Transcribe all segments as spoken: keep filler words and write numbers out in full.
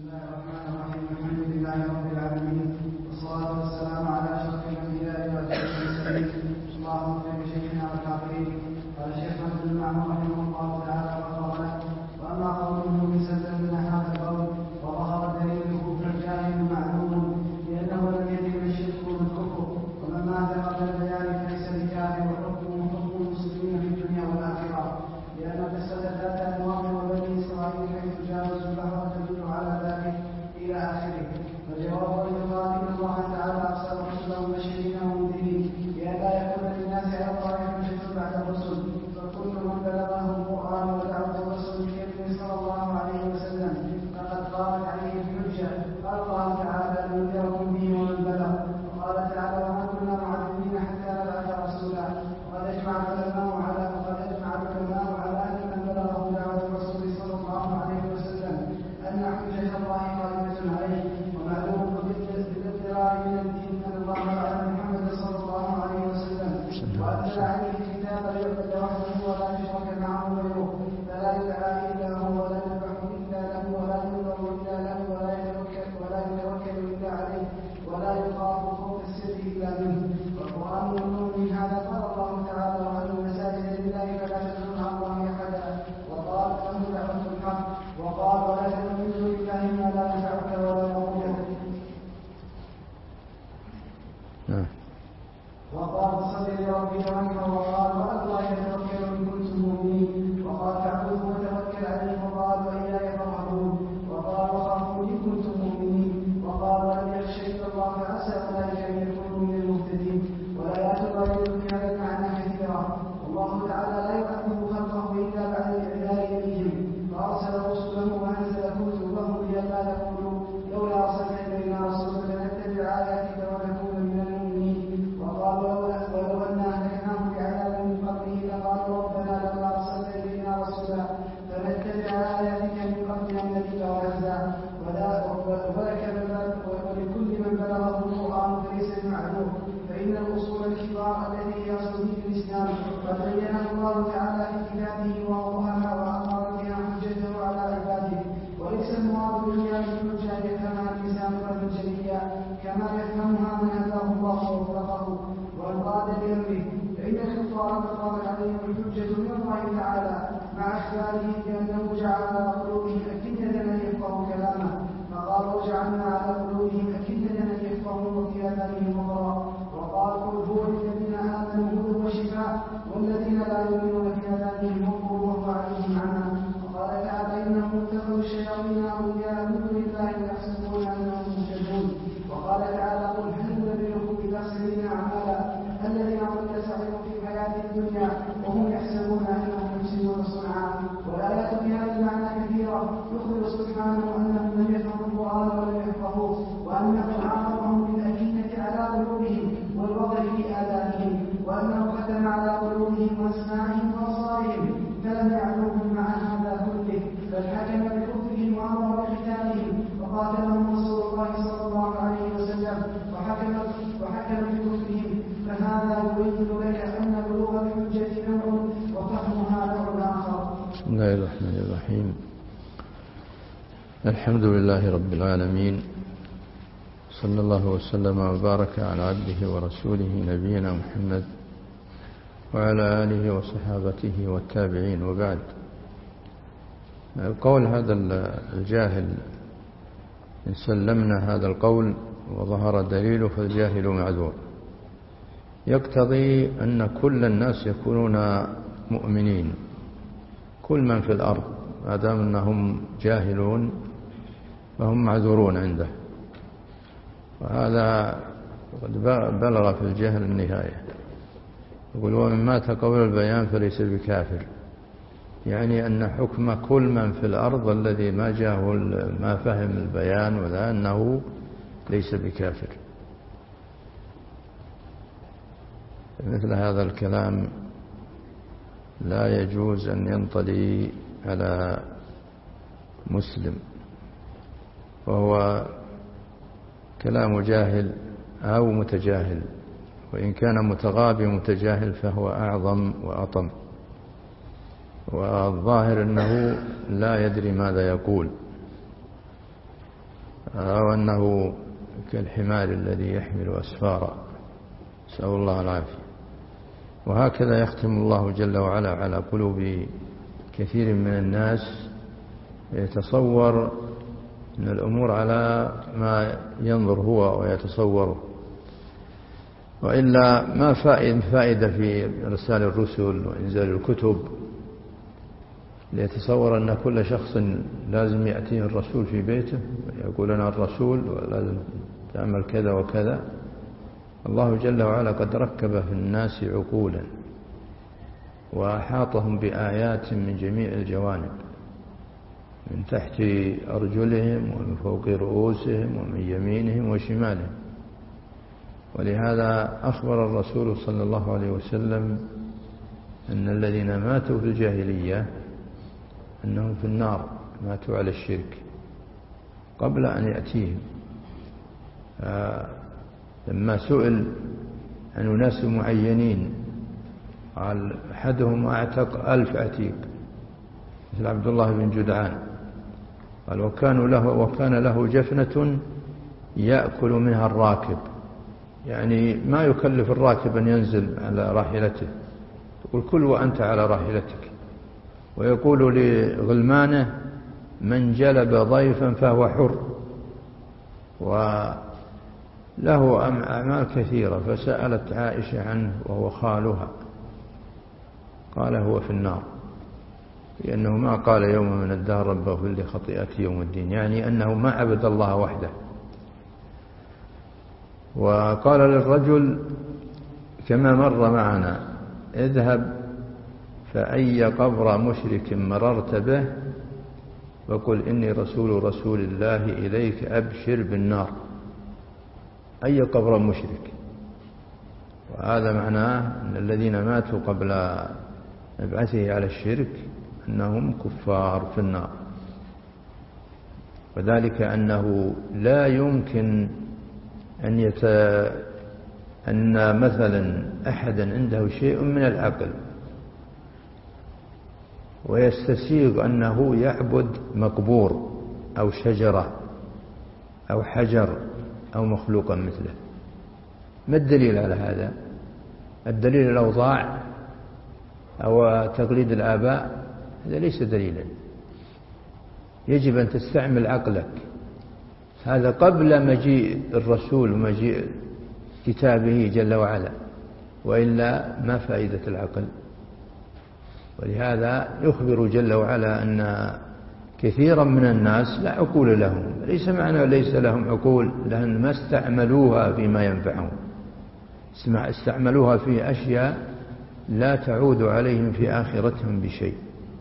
الله الرحمن الرحيم. الحمد لله رب العالمين، والصلاة والسلام على أشرف الأنبياء وأشرف المرسلين. اللهم اغفر لشيخنا والكافرين. قال الشيخ محمد بن معمر رحمه الله تعالى وقال: وأما قوله بسبب من هذا القول وظهر دليله فالجاهل معلوم لأنه لم يدرك الشرك والكفر، ومن مات قبل البيان فليس بكافر، وحكمه حكم المسلمين في الدنيا والآخرة، لأن قصة ذات أنواع وبني إسرائيل حيث جاوزوا البحر تدل على ذلك إلى آخره. فالجواب اعتقاد أن الله تعالى أرسل رسله مبشرين ومنذرين لئلا يكون للناس على الله حجة بعد الرسل، فكل من بلغه القرآن ودعوة الرسول كالنبي صلى الله عليه وسلم فقد قامت عليه الحجة. قال الله تعالى: لينذركم به ومن بلغ. وقال تعالى: وما كنا معذبين حتى نبعث رسولا. وقد أجمع العلماء على وقد أجمع العلماء على أن من بلغه دعوة الرسول صلى الله عليه وسلم أن حجة الله قائمة عليه. ومعلوم بالاضطرار من الدين أن الله على محمد صلى الله عليه وسلم وأنزل عليه الكتاب ليعبد وحده ولا يشرك معه غيره، فلا يدعى إلا هو ولا يذبح إلا له ولا ينظر إلا له ولا يتوكل ولا يتوكل إلا عليه ولا يخاف خوف السر إلا منه. والقرآن ممنوع من هذا. قال الله تعالى: وأن المساجد لله فلا تدعوا مع الله أحدا. وقال: له دعوة الحق. وقال: ولا تدعوا من دون الله ما لا ينفعك ولا يضرك. وقال: صل لربك وانحر. وقال: وعلى الله يتوكل إن كنتم مؤمنين. وقال: فاعبده وتوكل عليه. وقال: وإياي فارهبون. وقال: وخافوا إن كنتم مؤمنين. وقال: ولم يخش إلا الله فعسى أولئك أن يكونوا من المهتدين. والآيات الواردة في هذا المعنى كثيرة. والله تعالى لا يعذب خلقه إلا بعد الإعذار إليهم، فأرسل رسله وأنزل كتبهم لئلا يقولوا لولا أرسلت إلينا رسولا لنتبع آياتك ونكون من المؤمنين. وقال: ولو أنا أهلكناهم بعذاب من قبله لقالوا ربنا لولا أرسلت إلينا رسولا فنتبع آياتك من قبل أن نذل ونخزى. ولكل من بلغه القرآن فليس بمعذور، فإن الأصول الكبار التي هي أصول الإسلام قد بينها الله تعالى في كتابه ووضحها وأقام بها حجته على عباده. وليس المراد بالحجة بالحجة يفهمها الإنسان فهما جليا كما يفهمها من هداه الله ووفقه وانقاد بأمره، فإن الكفار قامت عليهم الحجة من الله تعالى مع إخباره بأنه جعل على قلوبهم أكنة أن يفقهوا كلامه، فقال: وجعلنا على قلوبهم أكنة أن يفقهوا وفي آذانهم وقرا. وقال: قل هو للذين آمنوا هدى وشفاء والذين لا يؤمنون في آذانهم وقر وهو عليهم عمى. وقال تعالى: إنهم اتخذوا الشياطين أولياء من دون الله يحسبون أنهم مهتدون. وقال تعالى: قل هل ننبئكم بالأخسرين أعمالا الذين ضل سعيهم في الحياة الدنيا وهم يحسبون أنهم يحسنون صنعا. والآيات في هذا المعنى كثيرة. يخبر سبحانه أنهم لم يفهموا القرآن ولم يفقهوه، وأنه عاقبهم بالأكنة على قلوبهم والوضع في آذانهم، وأنه ختم على قلوبهم وأسماعهم وأبصارهم فلم يعلوهم مع هذا كله، بل حكم بكفرهم وأمر بقتالهم وقاتلهم رسول الله صلى الله عليه وسلم وحكم وحكم بكفرهم. فهذا يبين لك أن بلوغ الحجة نوع وفهمها نوع آخر. بسم الله الرحمن الرحيم. الحمد لله رب العالمين، صلى الله وسلم وبارك على عبده ورسوله نبينا محمد وعلى آله وصحابته والتابعين، وبعد. القول هذا الجاهل إن سلمنا هذا القول وظهر دليله فالجاهل معذور، يقتضي أن كل الناس يكونون مؤمنين، كل من في الأرض ما دام أنهم جاهلون فهم معذورون عنده، وهذا قد بلغ في الجهل النهاية. يقول: ومن مات قبل البيان فليس بكافر، يعني أن حكم كل من في الأرض الذي ما جاءه ما فهم البيان ولا أنه ليس بكافر. مثل هذا الكلام لا يجوز أن ينطلي على مسلم، وهو كلام جاهل أو متجاهل، وإن كان متغابي متجاهل فهو أعظم وأطم، والظاهر أنه لا يدري ماذا يقول. أو أنه كالحمار الذي يحمل أسفارا، نسأل الله العافية. وهكذا يختم الله جل وعلا على قلوب كثير من الناس، يتصور من الأمور على ما ينظر هو ويتصوره، وإلا ما فائدة في إرسال الرسل وإنزال الكتب ليتصور أن كل شخص لازم يأتيه الرسول في بيته يقول أنا الرسول ولازم تعمل كذا وكذا. الله جل وعلا قد ركب في الناس عقولا وأحاطهم بآيات من جميع الجوانب، من تحت أرجلهم ومن فوق رؤوسهم ومن يمينهم وشمالهم. ولهذا أخبر الرسول صلى الله عليه وسلم أن الذين ماتوا في الجاهلية أنهم في النار، ماتوا على الشرك قبل أن يأتيهم. لما سئل عن أناس معينين قال أحدهم أعتق ألف عتيق مثل عبد الله بن جدعان، قال وكان له, وكان له جفنة يأكل منها الراكب، يعني ما يكلف الراكب أن ينزل على راحلته، يقول كل وأنت على راحلتك. ويقول لغلمانه من جلب ضيفا فهو حر. وله أعمال كثيرة، فسألت عائشة عنه وهو خالها، قال هو في النار، لأنه ما قال يوم من الدهر رب اغفر لي خطيئتي يوم الدين، يعني أنه ما عبد الله وحده. وقال للرجل كما مر معنا اذهب فأي قبر مشرك مررت به وقل إني رسول رسول الله إليك أبشر بالنار، أي قبر مشرك. وهذا معناه أن الذين ماتوا قبل مبعثه على الشرك أنهم كفار في النار، وذلك أنه لا يمكن أن يت... أن مثلا أحدا عنده شيء من العقل ويستسيغ أنه يعبد مقبور أو شجرة أو حجر أو مخلوقا مثله. ما الدليل على هذا؟ الدليل الأوضاع أو تقليد الآباء، هذا ليس دليلا. يجب أن تستعمل عقلك، هذا قبل مجيء الرسول ومجيء كتابه جل وعلا، وإلا ما فائدة العقل. ولهذا يخبر جل وعلا أن كثيرا من الناس لا عقول لهم، ليس معنى ليس لهم عقول لأن ما استعملوها فيما ينفعهم، استعملوها في أشياء لا تعود عليهم في آخرتهم بشيء.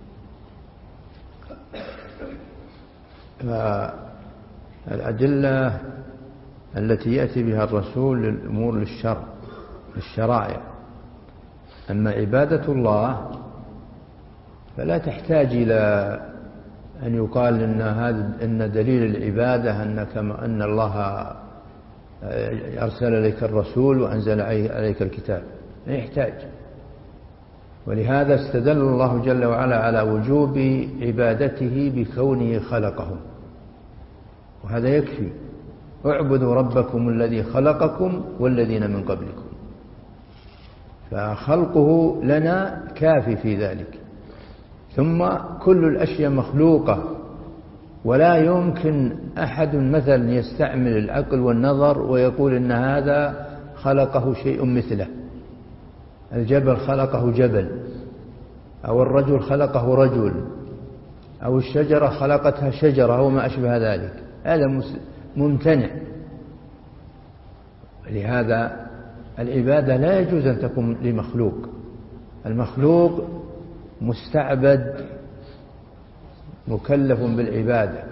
فالأدلة التي يأتي بها الرسول للأمور للشرع للشرائع، أما عبادة الله فلا تحتاج إلى أن يقال إن هذا إن دليل العبادة أنك أن الله أرسل لك الرسول وأنزل عليك الكتاب، لا يحتاج. ولهذا استدل الله جل وعلا على وجوب عبادته بكونه خلقهم، وهذا يكفي. اعبدوا ربكم الذي خلقكم والذين من قبلكم، فخلقه لنا كافي في ذلك. ثم كل الأشياء مخلوقة، ولا يمكن أحد مثلا يستعمل العقل والنظر ويقول إن هذا خلقه شيء مثله، الجبل خلقه جبل، أو الرجل خلقه رجل، أو الشجرة خلقتها شجرة أو ما أشبه ذلك، هذا ممتنع. لهذا العبادة لا يجوز أن تكون لمخلوق، المخلوق مستعبد مكلف بالعبادة.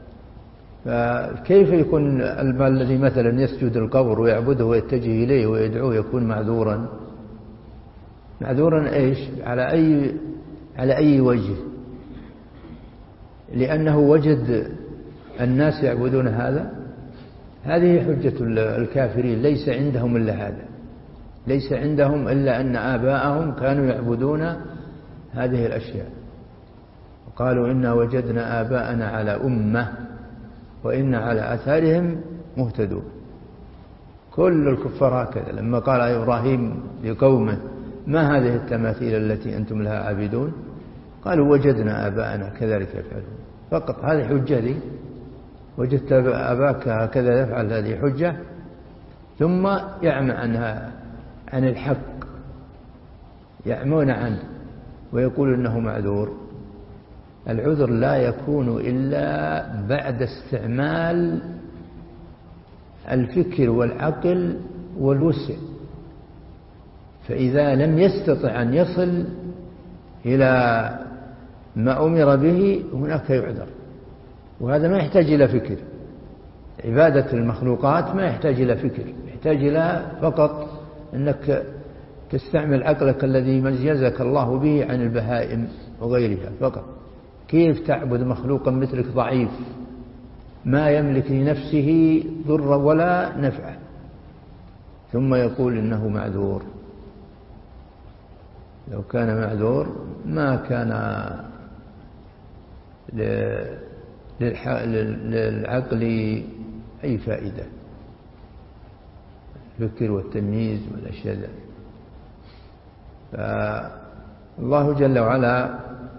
فكيف يكون الذي مثلا يسجد القبر ويعبده ويتجه إليه ويدعوه يكون معذورا؟ معذورا إيش؟ على أي على أي وجه؟ لأنه وجد الناس يعبدون هذا. هذه حجة الكافرين، ليس عندهم إلا هذا، ليس عندهم إلا أن آباءهم كانوا يعبدون هذه الأشياء، وقالوا إنا وجدنا آباءنا على أمة وإن على آثارهم مهتدون. كل الكفار هكذا. لما قال إبراهيم لقومه ما هذه التماثيل التي أنتم لها عابدون؟ قالوا وجدنا آباءنا كذلك يفعلون. فقط هذه حجة لي، وجدت أباك هكذا يفعل، هذه حجة. ثم يعمى عنها عن الحق، يعمون عنه ويقول إنه معذور. العذر لا يكون إلا بعد استعمال الفكر والعقل والوسع. فإذا لم يستطع أن يصل إلى ما أمر به هناك يعذر، وهذا ما يحتاج إلى فكر. عبادة المخلوقات ما يحتاج إلى فكر، يحتاج إلى فقط أنك تستعمل عقلك الذي ميزك الله به عن البهائم وغيرها فقط. كيف تعبد مخلوقا مثلك ضعيف ما يملك لنفسه ضرا ولا نفعا، ثم يقول إنه معذور؟ لو كان معذور ما كان للعقل أي فائدة، الفكر والتمييز والأشياء ذلك. فالله جل وعلا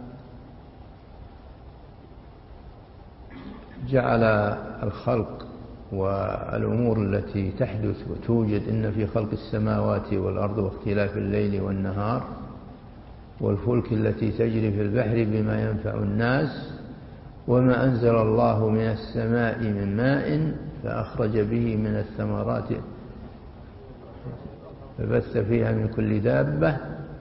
جعل الخلق والأمور التي تحدث وتوجد، إن في خلق السماوات والأرض واختلاف الليل والنهار والفلك التي تجري في البحر بما ينفع الناس وما أنزل الله من السماء من ماء فأخرج به من الثمرات فبث فيها من كل دابة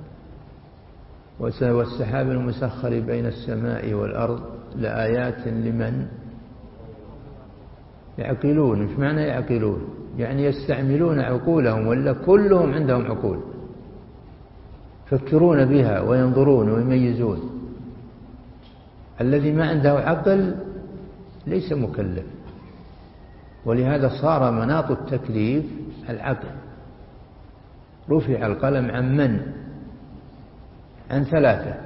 والسحاب المسخر بين السماء والأرض لآيات لمن يعقلون. مش معنى يعقلون؟ يعني يستعملون عقولهم، ولا كلهم عندهم عقول يفكرون بها وينظرون ويميزون. الذي ما عنده عقل ليس مكلف، ولهذا صار مناط التكليف العقل. رفع القلم عن من؟ عن ثلاثة: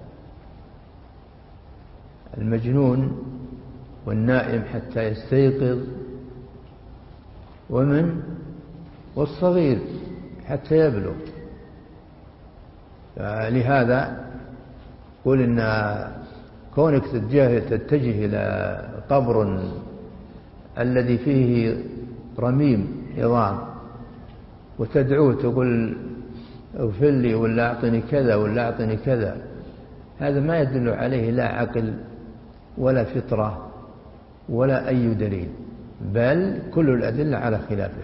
المجنون والنائم حتى يستيقظ، ومن والصغير حتى يبلغ. لهذا قل إن كونك تتجه إلى قبر الذي فيه رميم عظام وتدعوه تقول اغفر لي ولا أعطني كذا ولا أعطني كذا، هذا ما يدل عليه لا عقل ولا فطرة ولا أي دليل، بل كل الأدلة على خلافه.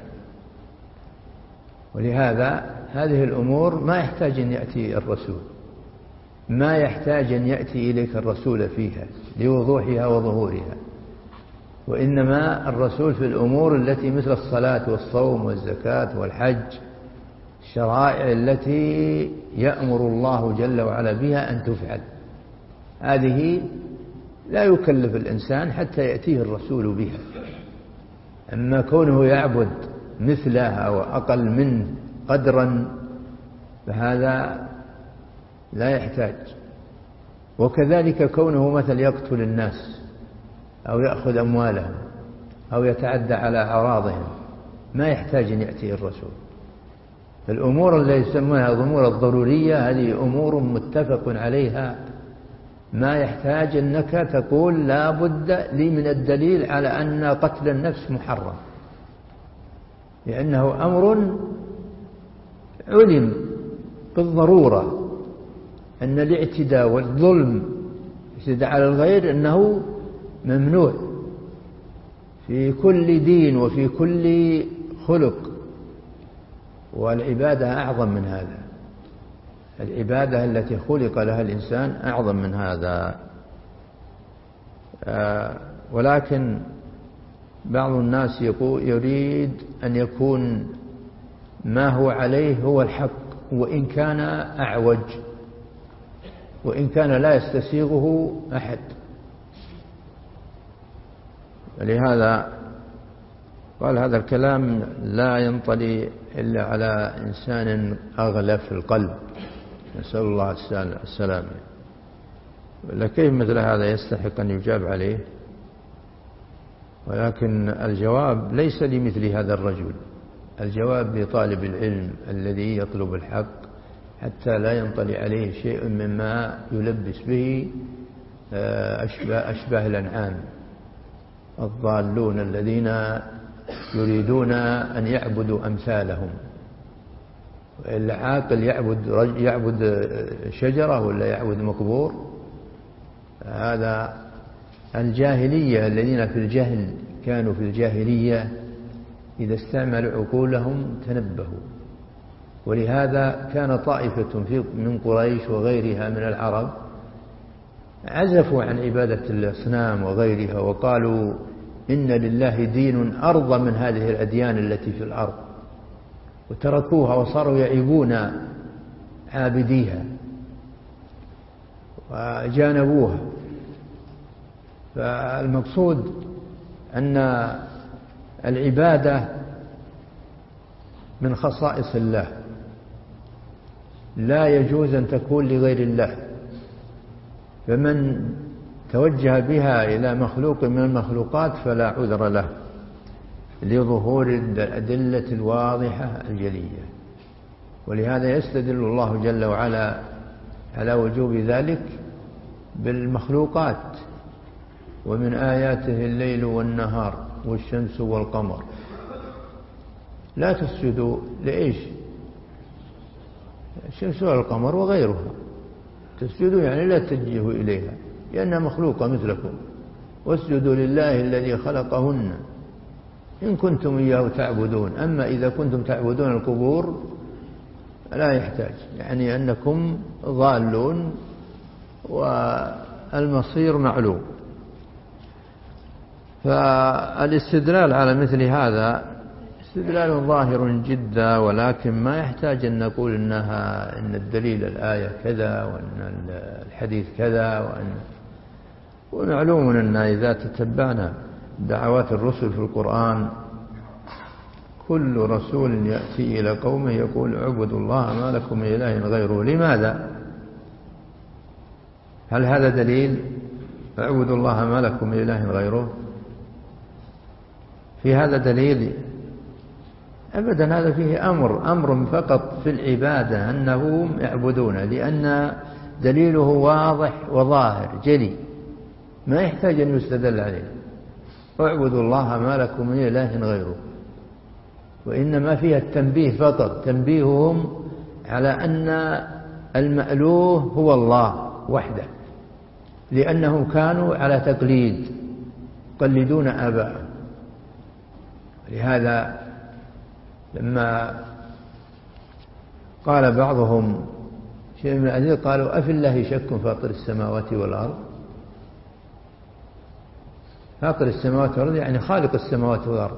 ولهذا هذه الأمور ما يحتاج أن يأتي الرسول، ما يحتاج أن يأتي إليك الرسول فيها لوضوحها وظهورها، وإنما الرسول في الأمور التي مثل الصلاة والصوم والزكاة والحج، الشرائع التي يأمر الله جل وعلا بها أن تفعل، هذه لا يكلف الإنسان حتى يأتيه الرسول بها. أما كونه يعبد مثلها أو أقل منه قدرا فهذا لا يحتاج. وكذلك كونه مثل يقتل الناس أو يأخذ أموالهم أو يتعدى على أعراضهم ما يحتاج أن يأتي الرسول. الأمور التي يسمونها الأمور الضرورية هذه أمور متفق عليها، ما يحتاج أنك تقول لا بد لي من الدليل على أن قتل النفس محرم، لأنه أمر علم بالضرورة أن الاعتداء والظلم الاعتداء على الغير أنه ممنوع في كل دين وفي كل خلق، والعبادة أعظم من هذا. العبادة التي خلق لها الإنسان أعظم من هذا. ولكن بعض الناس يقول يريد أن يكون ما هو عليه هو الحق، وإن كان أعوج، وإن كان لا يستسيغه أحد. ولهذا قال هذا الكلام لا ينطلي إلا على إنسان أغلف القلب، نسأل الله السلامة. لكيف مثل هذا يستحق أن يجاب عليه؟ ولكن الجواب ليس لمثل هذا الرجل، الجواب لطالب العلم الذي يطلب الحق حتى لا ينطلي عليه شيء مما يلبس به أشباه, أشباه الأنعام الضالون الذين يريدون أن يعبدوا أمثالهم. العاقل يعبد, يعبد شجرة ولا يعبد مقبور؟ هذا الجاهلية الذين في الجهل كانوا في الجاهلية إذا استعملوا عقولهم تنبهوا. ولهذا كان طائفة من قريش وغيرها من العرب عزفوا عن عبادة الأصنام وغيرها وقالوا إن لله دين أرضى من هذه الأديان التي في الأرض، وتركوها وصاروا يعيبون عابديها وجانبوها. فالمقصود أن العبادة من خصائص الله، لا يجوز أن تكون لغير الله، فمن توجه بها إلى مخلوق من المخلوقات فلا عذر له لظهور الأدلة الواضحة الجلية. ولهذا يستدل الله جل وعلا على وجوب ذلك بالمخلوقات: ومن آياته الليل والنهار والشمس والقمر. لا تسجدوا لإيش؟ الشمس والقمر وغيرها، تسجدوا يعني لا تتجهوا إليها لأنها مخلوقة مثلكم، واسجدوا لله الذي خلقهن إن كنتم إياه تعبدون. أما إذا كنتم تعبدون القبور لا يحتاج، يعني أنكم ضالون والمصير معلوم. فالاستدلال على مثل هذا استدلال ظاهر جدا، ولكن ما يحتاج أن نقول إنها إن الدليل الآية كذا وأن الحديث كذا. وأن ومعلوم أن إذا تتبعنا دعوات الرسل في القرآن كل رسول يأتي إلى قومه يقول اعبدوا الله ما لكم من إله غيره. لماذا؟ هل هذا دليل؟ اعبدوا الله ما لكم من إله غيره، في هذا دليل؟ أبدا، هذا فيه أمر أمر فقط في العبادة أنهم يعبدون، لأن دليله واضح وظاهر جلي ما يحتاج أن يستدل عليه. اعبدوا الله ما لكم من إله غيره. وإنما فيها التنبيه فقط، تنبيههم على أن المألوه هو الله وحده، لأنهم كانوا على تقليد يقلدون آباءهم. لهذا لما قال بعضهم شيء من الأدلة قالوا أفي الله شك فاطر السماوات والأرض. فاطر السماوات والأرض يعني خالق السماوات والأرض.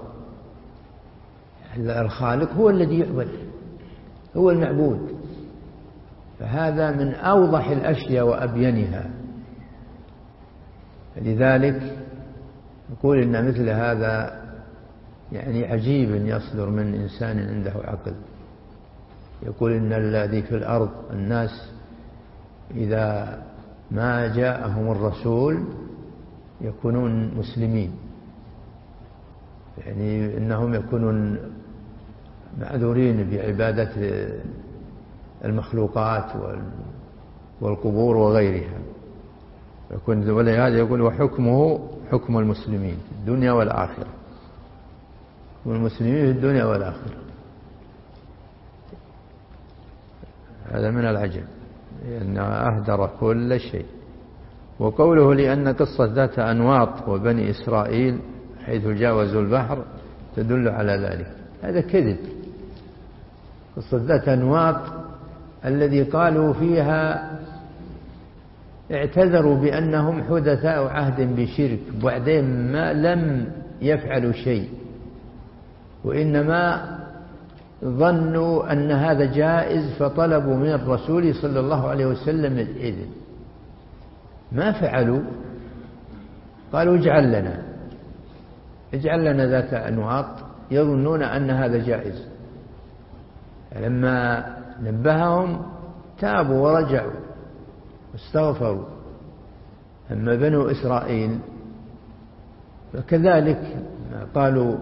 الخالق هو الذي يعبد، هو المعبود. فهذا من أوضح الأشياء وأبينها. لذلك نقول إن مثل هذا يعني عجيب أن يصدر من إنسان عنده عقل يقول إن الذي في الأرض الناس إذا ما جاءهم الرسول يكونون مسلمين، يعني إنهم يكونون معذورين بعبادة المخلوقات والقبور وغيرها. يكون ولهذا يقول وحكمه حكم المسلمين في الدنيا والآخرة، والمسلمين في الدنيا والآخرة. هذا من العجب لأنه أهدر كل شيء. وقوله لأن قصة ذات أنواط وبني إسرائيل حيث جاوزوا البحر تدل على ذلك، هذا كذب. قصة ذات أنواط الذي قالوا فيها اعتذروا بأنهم حدثاء عهد بشرك، وبعدين ما لم يفعلوا شيء، وإنما ظنوا أن هذا جائز فطلبوا من الرسول صلى الله عليه وسلم الإذن. ما فعلوا، قالوا اجعل لنا اجعل لنا ذات أنواط، يظنون أن هذا جائز. لما نبههم تابوا ورجعوا واستغفروا. أما بنو إسرائيل فكذلك قالوا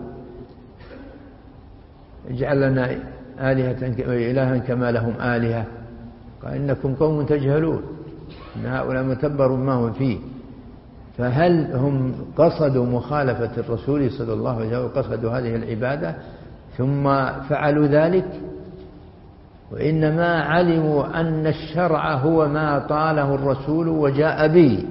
اجعل لنا آلهة إلها كما لهم آلهة، قال إنكم قوم تجهلون إن هؤلاء متبر ما هم فيه. فهل هم قصدوا مخالفة الرسول صلى الله عليه وسلم وقصدوا هذه العبادة ثم فعلوا ذلك؟ وإنما علموا أن الشرع هو ما قاله الرسول وجاء به،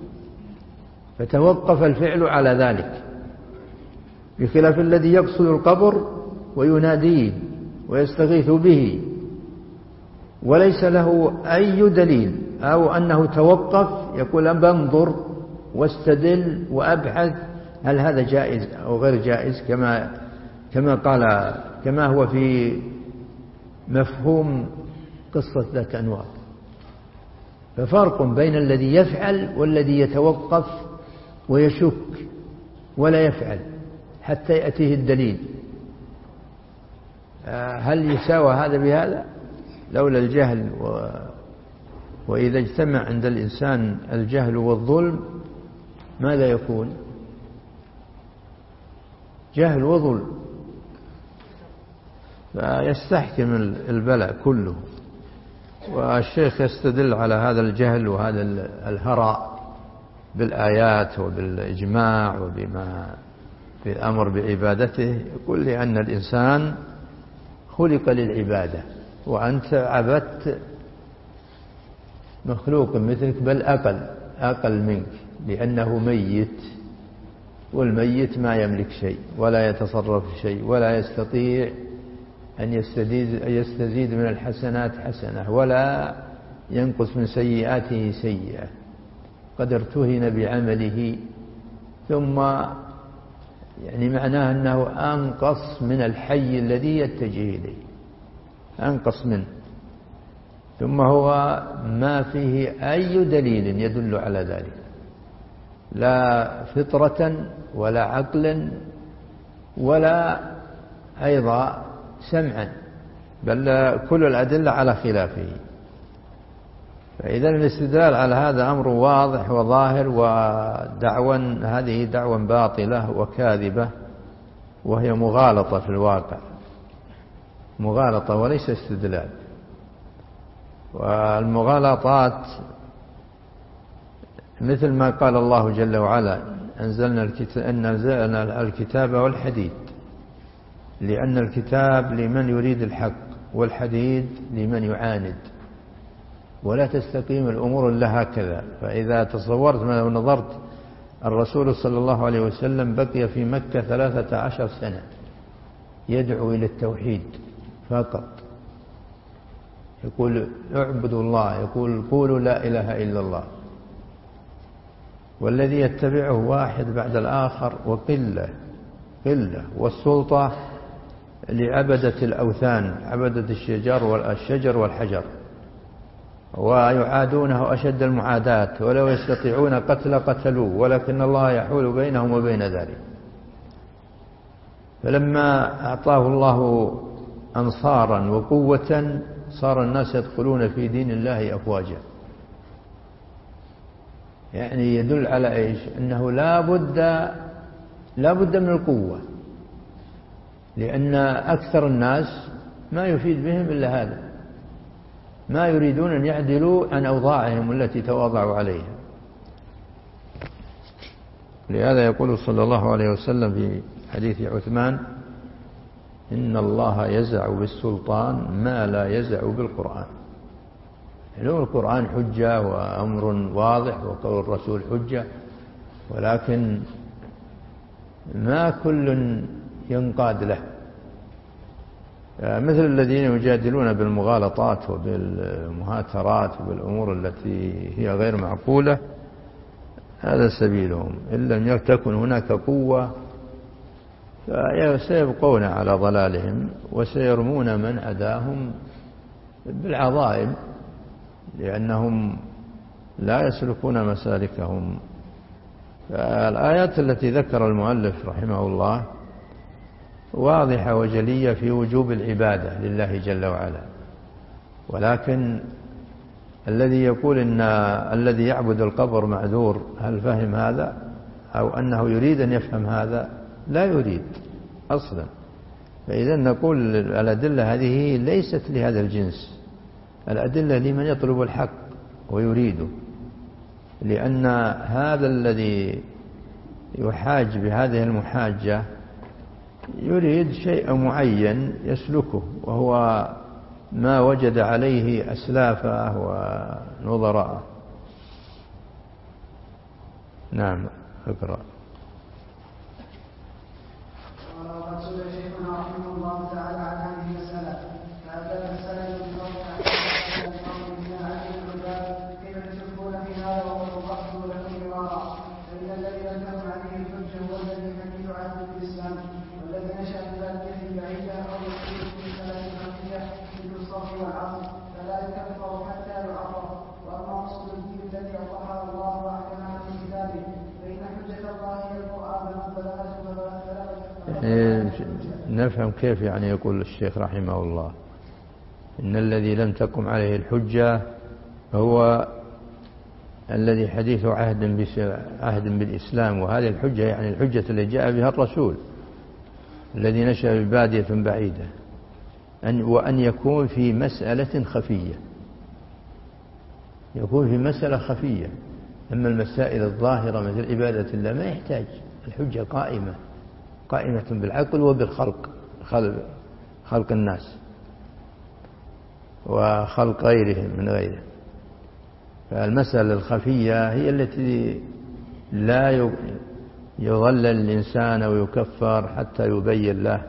فتوقف الفعل على ذلك، بخلاف الذي يقصد القبر ويناديه ويستغيث به وليس له أي دليل، أو أنه توقف يقول بنظر واستدل وأبحث هل هذا جائز أو غير جائز، كما كما قال كما هو في مفهوم قصة ذات أنواط. ففرق بين الذي يفعل والذي يتوقف ويشك ولا يفعل حتى يأتيه الدليل. هل يساوى هذا بهذا؟ لولا الجهل و... وإذا اجتمع عند الإنسان الجهل والظلم ماذا يكون؟ جهل وظلم، فيستحكم البلاء كله. والشيخ يستدل على هذا الجهل وهذا الهراء بالآيات وبالإجماع وبما في الأمر بعبادته، يقول لأن الإنسان خلق للعبادة، وأنت عبدت مخلوق مثلك بل أقل أقل منك، لأنه ميت، والميت ما يملك شيء ولا يتصرف شيء ولا يستطيع أن يستزيد, يستزيد من الحسنات حسنة ولا ينقص من سيئاته سيئة، قد ارتهن بعمله، ثم يعني معناه أنه أنقص من الحي الذي يتجه إليه، أنقص منه، ثم هو ما فيه أي دليل يدل على ذلك، لا فطرة ولا عقل ولا أيضا سمعا، بل كل الأدلة على خلافه. فإذا الاستدلال على هذا أمر واضح وظاهر، ودعوى هذه دعوى باطلة وكاذبة، وهي مغالطة في الواقع، مغالطة وليس استدلال. والمغالطات مثل ما قال الله جل وعلا أنزلنا الكتاب, أنزلنا الكتاب والحديد، لأن الكتاب لمن يريد الحق والحديد لمن يعاند، ولا تستقيم الأمور إلا هكذا. فإذا تصورت ما نظرت الرسول صلى الله عليه وسلم بقي في مكة ثلاثة عشر سنة يدعو إلى التوحيد فقط، يقول اعبدوا الله، يقول قولوا لا إله إلا الله، والذي يتبعه واحد بعد الآخر وقلة قلة، والسلطة لعبدة الأوثان، عبدة الشجر والشجر والحجر، ويعادونه أشد المعاداة، ولو يستطيعون قتل قتلوه، ولكن الله يحول بينهم وبين ذلك. فلما أعطاه الله أنصارا وقوة صار الناس يدخلون في دين الله أفواجا. يعني يدل على إيش؟ أنه لا بد لا بد من القوة، لأن أكثر الناس ما يفيد بهم إلا هذا، ما يريدون أن يعدلوا عن أوضاعهم التي تواضعوا عليها. لهذا يقول صلى الله عليه وسلم في حديث عثمان إن الله يزع بالسلطان ما لا يزع بالقرآن. يعني القرآن حجة وأمر واضح وقول الرسول حجة، ولكن ما كل ينقاد له، مثل الذين يجادلون بالمغالطات وبالمهاترات وبالأمور التي هي غير معقولة، هذا سبيلهم. إن لم تكن هناك قوة فسيبقون على ضلالهم وسيرمون من عداهم بالعظائم، لأنهم لا يسلكون مسالكهم. فالآيات التي ذكر المؤلف رحمه الله واضحة وجلية في وجوب العبادة لله جل وعلا، ولكن الذي يقول إن الذي يعبد القبر معذور، هل فهم هذا؟ أو أنه يريد أن يفهم هذا، لا يريد أصلا. فإذا نقول الأدلة هذه ليست لهذا الجنس، الأدلة لمن يطلب الحق ويريده، لأن هذا الذي يحاج بهذه المحاجة يريد شيء معين يسلكه، وهو ما وجد عليه أسلافه ونظراءه. نعم، اقرأ. وقد سئل شيخنا رحمه الله تعالى عن هذه المسألة، فأجاب السائل بقوله كيف تشركون في هذا وقد وضحت لكم مرارا، فإن الذي لم تكن عليه الحجة هو الذي حديث عهد بالإسلام، والذي نشأ ببلدة بعيدة أو يصير في مسألة خفية مثل الصرف والعصر فلا يكفر حتى يعرف. وأما أصل الدين الذي أوضحه الله وأحكمه في كتابه فإن حجة الله هي القرآن فمن بلغته فبلغته. نفهم كيف يعني يقول الشيخ رحمه الله إن الذي لم تقم عليه الحجة هو الذي حديث عهد عهد بالإسلام، وهذه الحجة يعني الحجة التي جاء بها الرسول الذي نشأ ببادية بعيدة، أن وأن يكون في مسألة خفية، يكون في مسألة خفية. أما المسائل الظاهرة مثل عبادة الله ما يحتاج، الحجة قائمة قائمة بالعقل وبالخلق، خلق, خلق الناس وخلق غيرهم من غيره. فالمسألة الخفية هي التي لا يضلل الإنسان ويكفر حتى يبين له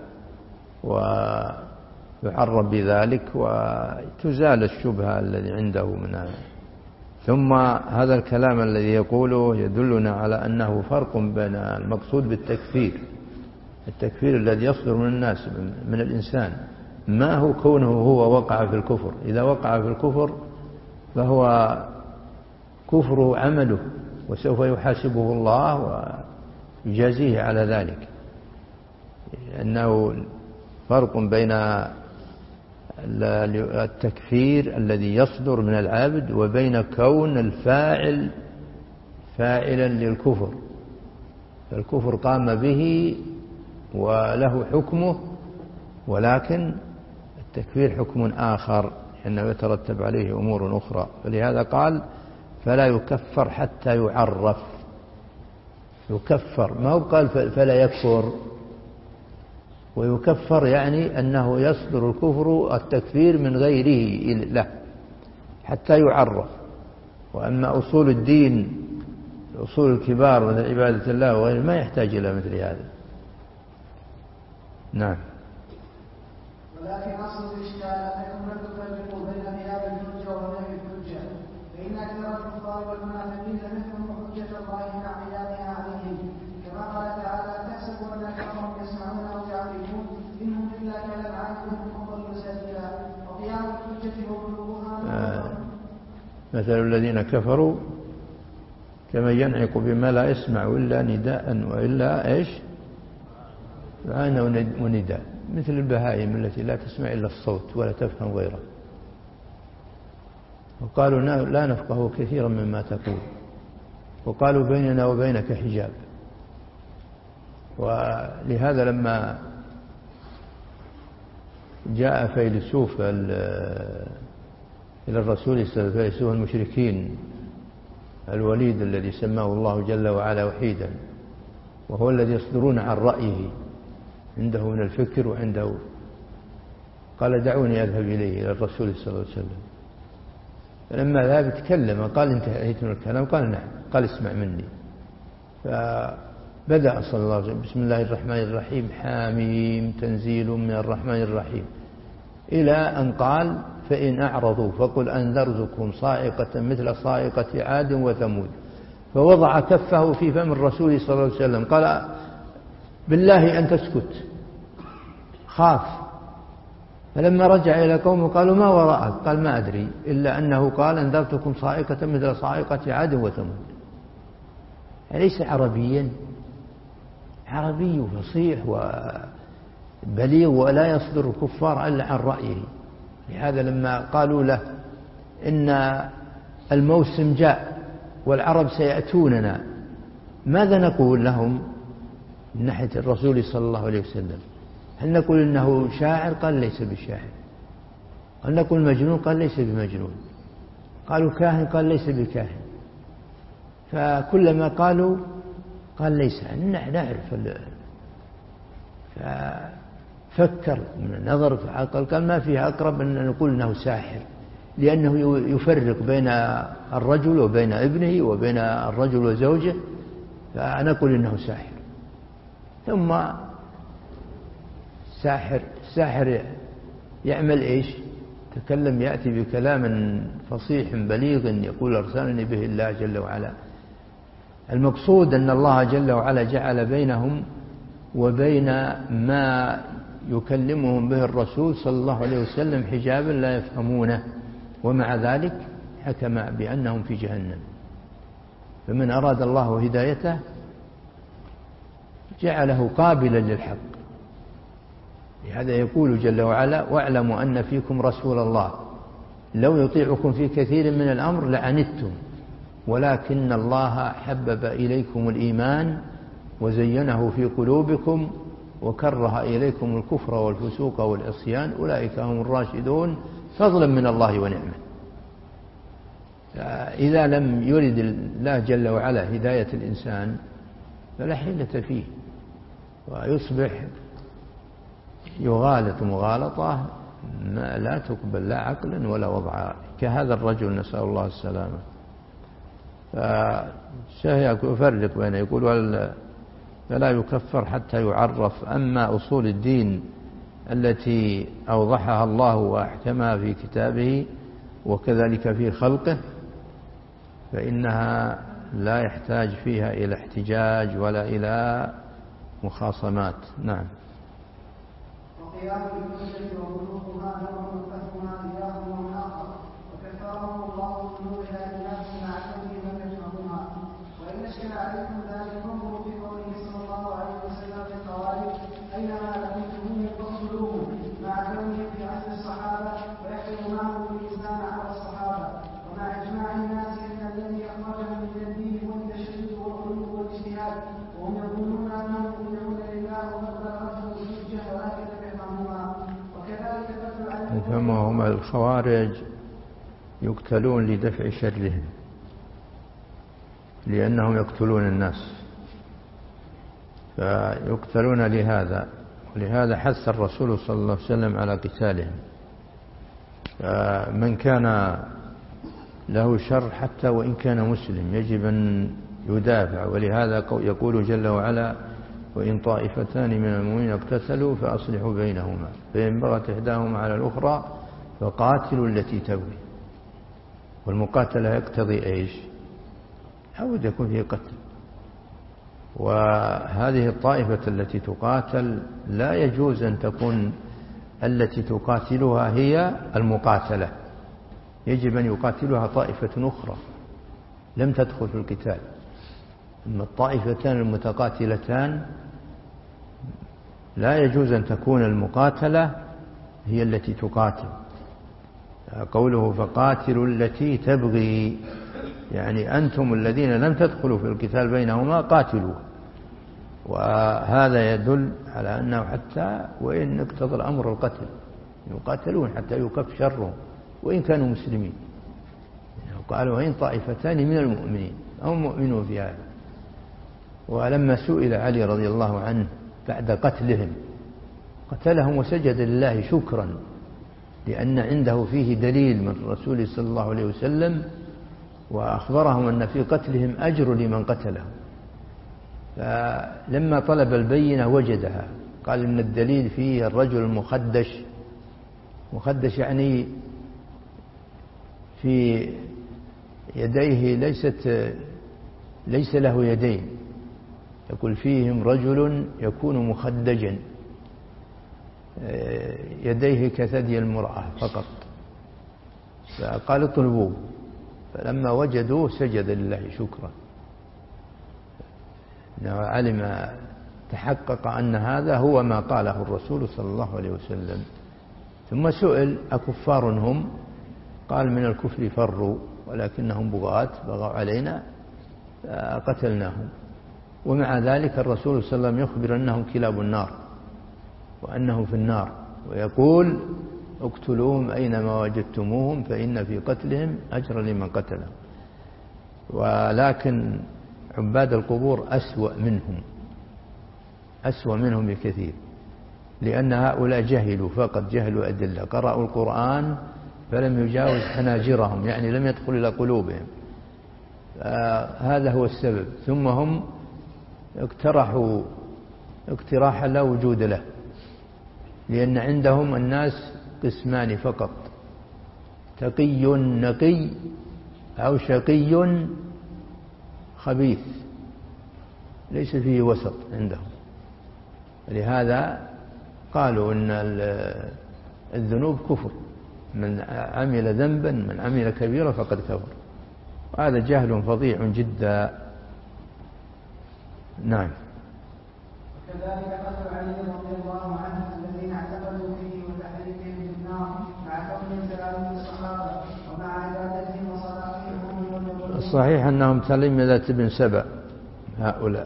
ويعرب بذلك وتزال الشبهة الذي عنده منها. ثم هذا الكلام الذي يقوله يدلنا على أنه فرق بين المقصود بالتكفير، التكفير الذي يصدر من الناس من الإنسان، ما هو كونه هو وقع في الكفر. إذا وقع في الكفر فهو كفره عمله وسوف يحاسبه الله ويجازيه على ذلك، لأنه فرق بين التكفير الذي يصدر من العبد وبين كون الفاعل فاعلا للكفر. الكفر قام به وله حكمه، ولكن التكفير حكم آخر لأنه يترتب عليه أمور أخرى. فلهذا قال فلا يكفر حتى يعرف. يكفر ما هو قال فلا يكفر، ويكفر يعني أنه يصدر الكفر التكفير من غيره له حتى يعرف. وأما أصول الدين أصول الكبار مثل عبادة الله وغيره ما يحتاج إلى مثل هذا. نعم. ولكن أصل الإشكال أنكم لم تفرقوا بين غياب الحجة وغياب الحجة، فإن أكثر الكفار والمنافقين لم يفهموا حجة الله مع غيابها عليهم، كما قال تعالى تحسبون أنهم يسمعون أو يعقلون إنهم إلا كالأنعام هم أضل سبيلا. وقيام الحجة وبلوغها مثل الذين كفروا كمن ينعق بما لا يسمع إلا نداء وإلا إيش دعاء ونداء، مثل البهائم التي لا تسمع إلا الصوت ولا تفهم غيره. وقالوا لا نفقه كثيرا مما تقول، وقالوا بيننا وبينك حجاب. ولهذا لما جاء فيلسوف إلى الرسول صلى الله عليه وسلم، فيلسوف المشركين الوليد الذي سماه الله جل وعلا وحيدا، وهو الذي يصدرون عن رأيه، عنده من الفكر وعنده، قال دعوني أذهب إليه إلى الرسول صلى الله عليه وسلم. فلما ذهب تكلم قال انتهيت من الكلام؟ قال نعم. قال اسمع مني. فبدأ صلى الله عليه وسلم بسم الله الرحمن الرحيم حاميم تنزيل من الرحمن الرحيم، إلى أن قال فإن أعرضوا فقل أنذرتكم صاعقة مثل صاعقة عاد وثمود. فوضع كفه في فم الرسول صلى الله عليه وسلم قال بالله أن تسكت، خاف. فلما رجع إلى قومه قالوا ما وراءك؟ قال ما أدري إلا أنه قال أنذرتكم صاعقة مثل صاعقة عاد وثمود. أليس عربيا؟ عربي فصيح وبليغ ولا يصدر الكفار إلا عن رأيه. لهذا لما قالوا له إن الموسم جاء والعرب سيأتوننا ماذا نقول لهم من ناحية الرسول صلى الله عليه وسلم؟ هل نقول إنه شاعر؟ قال ليس بشاعر. هل نقول مجنون؟ قال ليس بمجنون. قالوا كاهن؟ قال ليس بكاهن. فكلما قالوا قال ليس. نعرف. ففكر من النظر في عقل، قال ما فيها أقرب أن نقول إنه ساحر، لأنه يفرق بين الرجل وبين ابنه وبين الرجل وزوجه، فنقول إنه ساحر. ثم ساحر ساحر يعمل إيش؟ تكلم، يأتي بكلام فصيح بليغ يقول أرسلني به الله جل وعلا. المقصود أن الله جل وعلا جعل بينهم وبين ما يكلمهم به الرسول صلى الله عليه وسلم حجابا لا يفهمونه، ومع ذلك حكم بأنهم في جهنم. فمن أراد الله هدايته جعله قابلا للحق. لهذا يقول جل وعلا: واعلموا أن فيكم رسول الله لو يطيعكم في كثير من الأمر لعنتم ولكن الله حبب إليكم الإيمان وزينه في قلوبكم وكره إليكم الكفر والفسوق والعصيان أولئك هم الراشدون فضلا من الله ونعمه. إذا لم يرد الله جل وعلا هداية الإنسان فلا حيلة فيه، ويصبح يغالط مغالطة ما لا تقبل لا عقلا ولا وضعا، كهذا الرجل نسأل الله السلامة. فيفرق بين يقول فلا يكفر حتى يعرف. أما أصول الدين التي أوضحها الله وأحكمها في كتابه وكذلك في خلقه فإنها لا يحتاج فيها إلى احتجاج ولا إلى مخاصمات. نعم. وقيام بالحجة وبلوغها نوع فهمها إله آخر وكفرهم الله بنورها لناس مع كونه لم يفهموها. وإن أشكل عليكم ذلك انظروا في قوله صلى الله عليه وسلم للخوارج: أينما لقيتموه فاقتلوه، مع كونه في عهد الصحابة ويحرم معه الإنسان على الصحابة، ومع إجماع الناس أن الذي أخرجهم من الدين هو التشدد والغلو والاجتهاد، وهم يظنون أنهم يدعون لله وقد بلغتهم الحجة ولكن لم يفهموها. وكذلك تدل على فهم الخوارج يقتلون لدفع شرهم، لأنهم يقتلون الناس فيقتلون لهذا، ولهذا حث الرسول صلى الله عليه وسلم على قتالهم. فمن كان له شر حتى وإن كان مسلم يجب أن يدافع، ولهذا يقول جل وعلا: وإن طائفتان من المؤمنين اقتتلوا فأصلحوا بينهما فإن بغت إحداهما على الأخرى فقاتلوا التي تبغي. والمقاتلة يقتضي إيش؟ أود يكون فيه قتل. وهذه الطائفة التي تقاتل لا يجوز أن تكون التي تقاتلها هي المقاتلة، يجب أن يقاتلها طائفة أخرى لم تدخل في القتال. أما الطائفتان المتقاتلتان لا يجوز أن تكون المقاتلة هي التي تقاتل. قوله فقاتلوا التي تبغي، يعني أنتم الذين لم تدخلوا في القتال بينهما قاتلوا. وهذا يدل على أنه حتى وإن اقتضى الأمر القتل يقاتلون حتى يكف شرهم وإن كانوا مسلمين. قالوا وإن طائفتان من المؤمنين أو مؤمنون في هذا. ولما سئل علي رضي الله عنه بعد قتلهم قتلهم وسجد لله شكرا لأن عنده فيه دليل من الرسول صلى الله عليه وسلم وأخبرهم أن في قتلهم أجر لمن قتلهم. فلما طلب البينة وجدها، قال إن الدليل فيه الرجل المخدش. مخدش يعني في يديه ليست ليس له يدين، يقول فيهم رجل يكون مخدجا يديه كثدي المرأة فقط. فقال اطلبوه، فلما وجدوه سجد لله شكرا، إنه علم تحقق أن هذا هو ما قاله الرسول صلى الله عليه وسلم. ثم سئل أكفار هم؟ قال من الكفر فروا ولكنهم بغاة بغوا علينا فقتلناهم. ومع ذلك الرسول صلى الله عليه وسلم يخبر أنهم كلاب النار وأنه في النار، ويقول اقتلوهم أينما وجدتموهم فإن في قتلهم أجرا لمن قتلهم. ولكن عباد القبور أسوأ منهم، أسوأ منهم بكثير، لأن هؤلاء جهلوا فقط، جهلوا أدلة، قرأوا القرآن فلم يجاوز حناجرهم، يعني لم يدخل إلى قلوبهم، هذا هو السبب. ثم هم اقترحوا اقتراحا لا وجود له، لأن عندهم الناس قسمان فقط، تقي نقي أو شقي خبيث، ليس فيه وسط عندهم. لهذا قالوا إن الذنوب كفر، من عمل ذنبا من عمل كبيرة فقد كفر، وهذا جهل فظيع جدا. نعم. وكذلك قتل علي رضي الله عنه الذين اعتقدوا فيه وتحريفهم في النار مع كونهم تلاميذ الصحابة ومع عبادتهم وصلاتهم. الصحيح أنهم تلامذة ابن سبأ هؤلاء،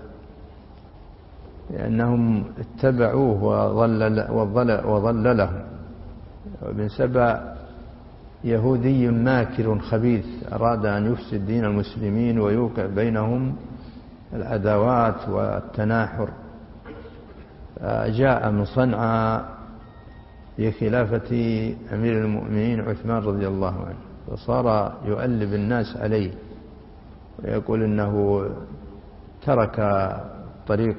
لأنهم اتبعوه وضلل وضل وضللهم. ابن سبأ يهودي ماكر خبيث، أراد أن يفسد دين المسلمين ويوقع بينهم العداوات والتناحر. جاء من صنعاء في خلافة أمير المؤمنين عثمان رضي الله عنه، فصار يؤلب الناس عليه ويقول إنه ترك طريق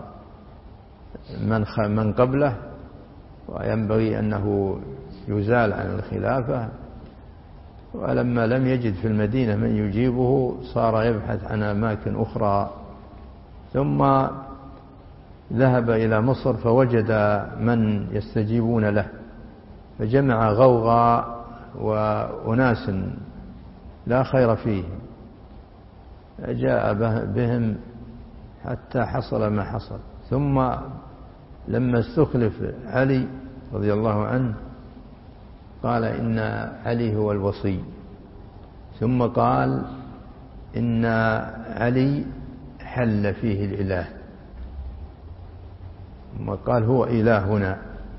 من من قبله وينبغي أنه يزال عن الخلافة. ولما لم يجد في المدينة من يجيبه صار يبحث عن أماكن أخرى، ثم ذهب إلى مصر فوجد من يستجيبون له، فجمع غوغاء وأناس لا خير فيهم، جاء بهم حتى حصل ما حصل. ثم لما استخلف علي رضي الله عنه قال إن علي هو الوصي، ثم قال إن علي حل فيه الإله، ثم قال هو إلهنا،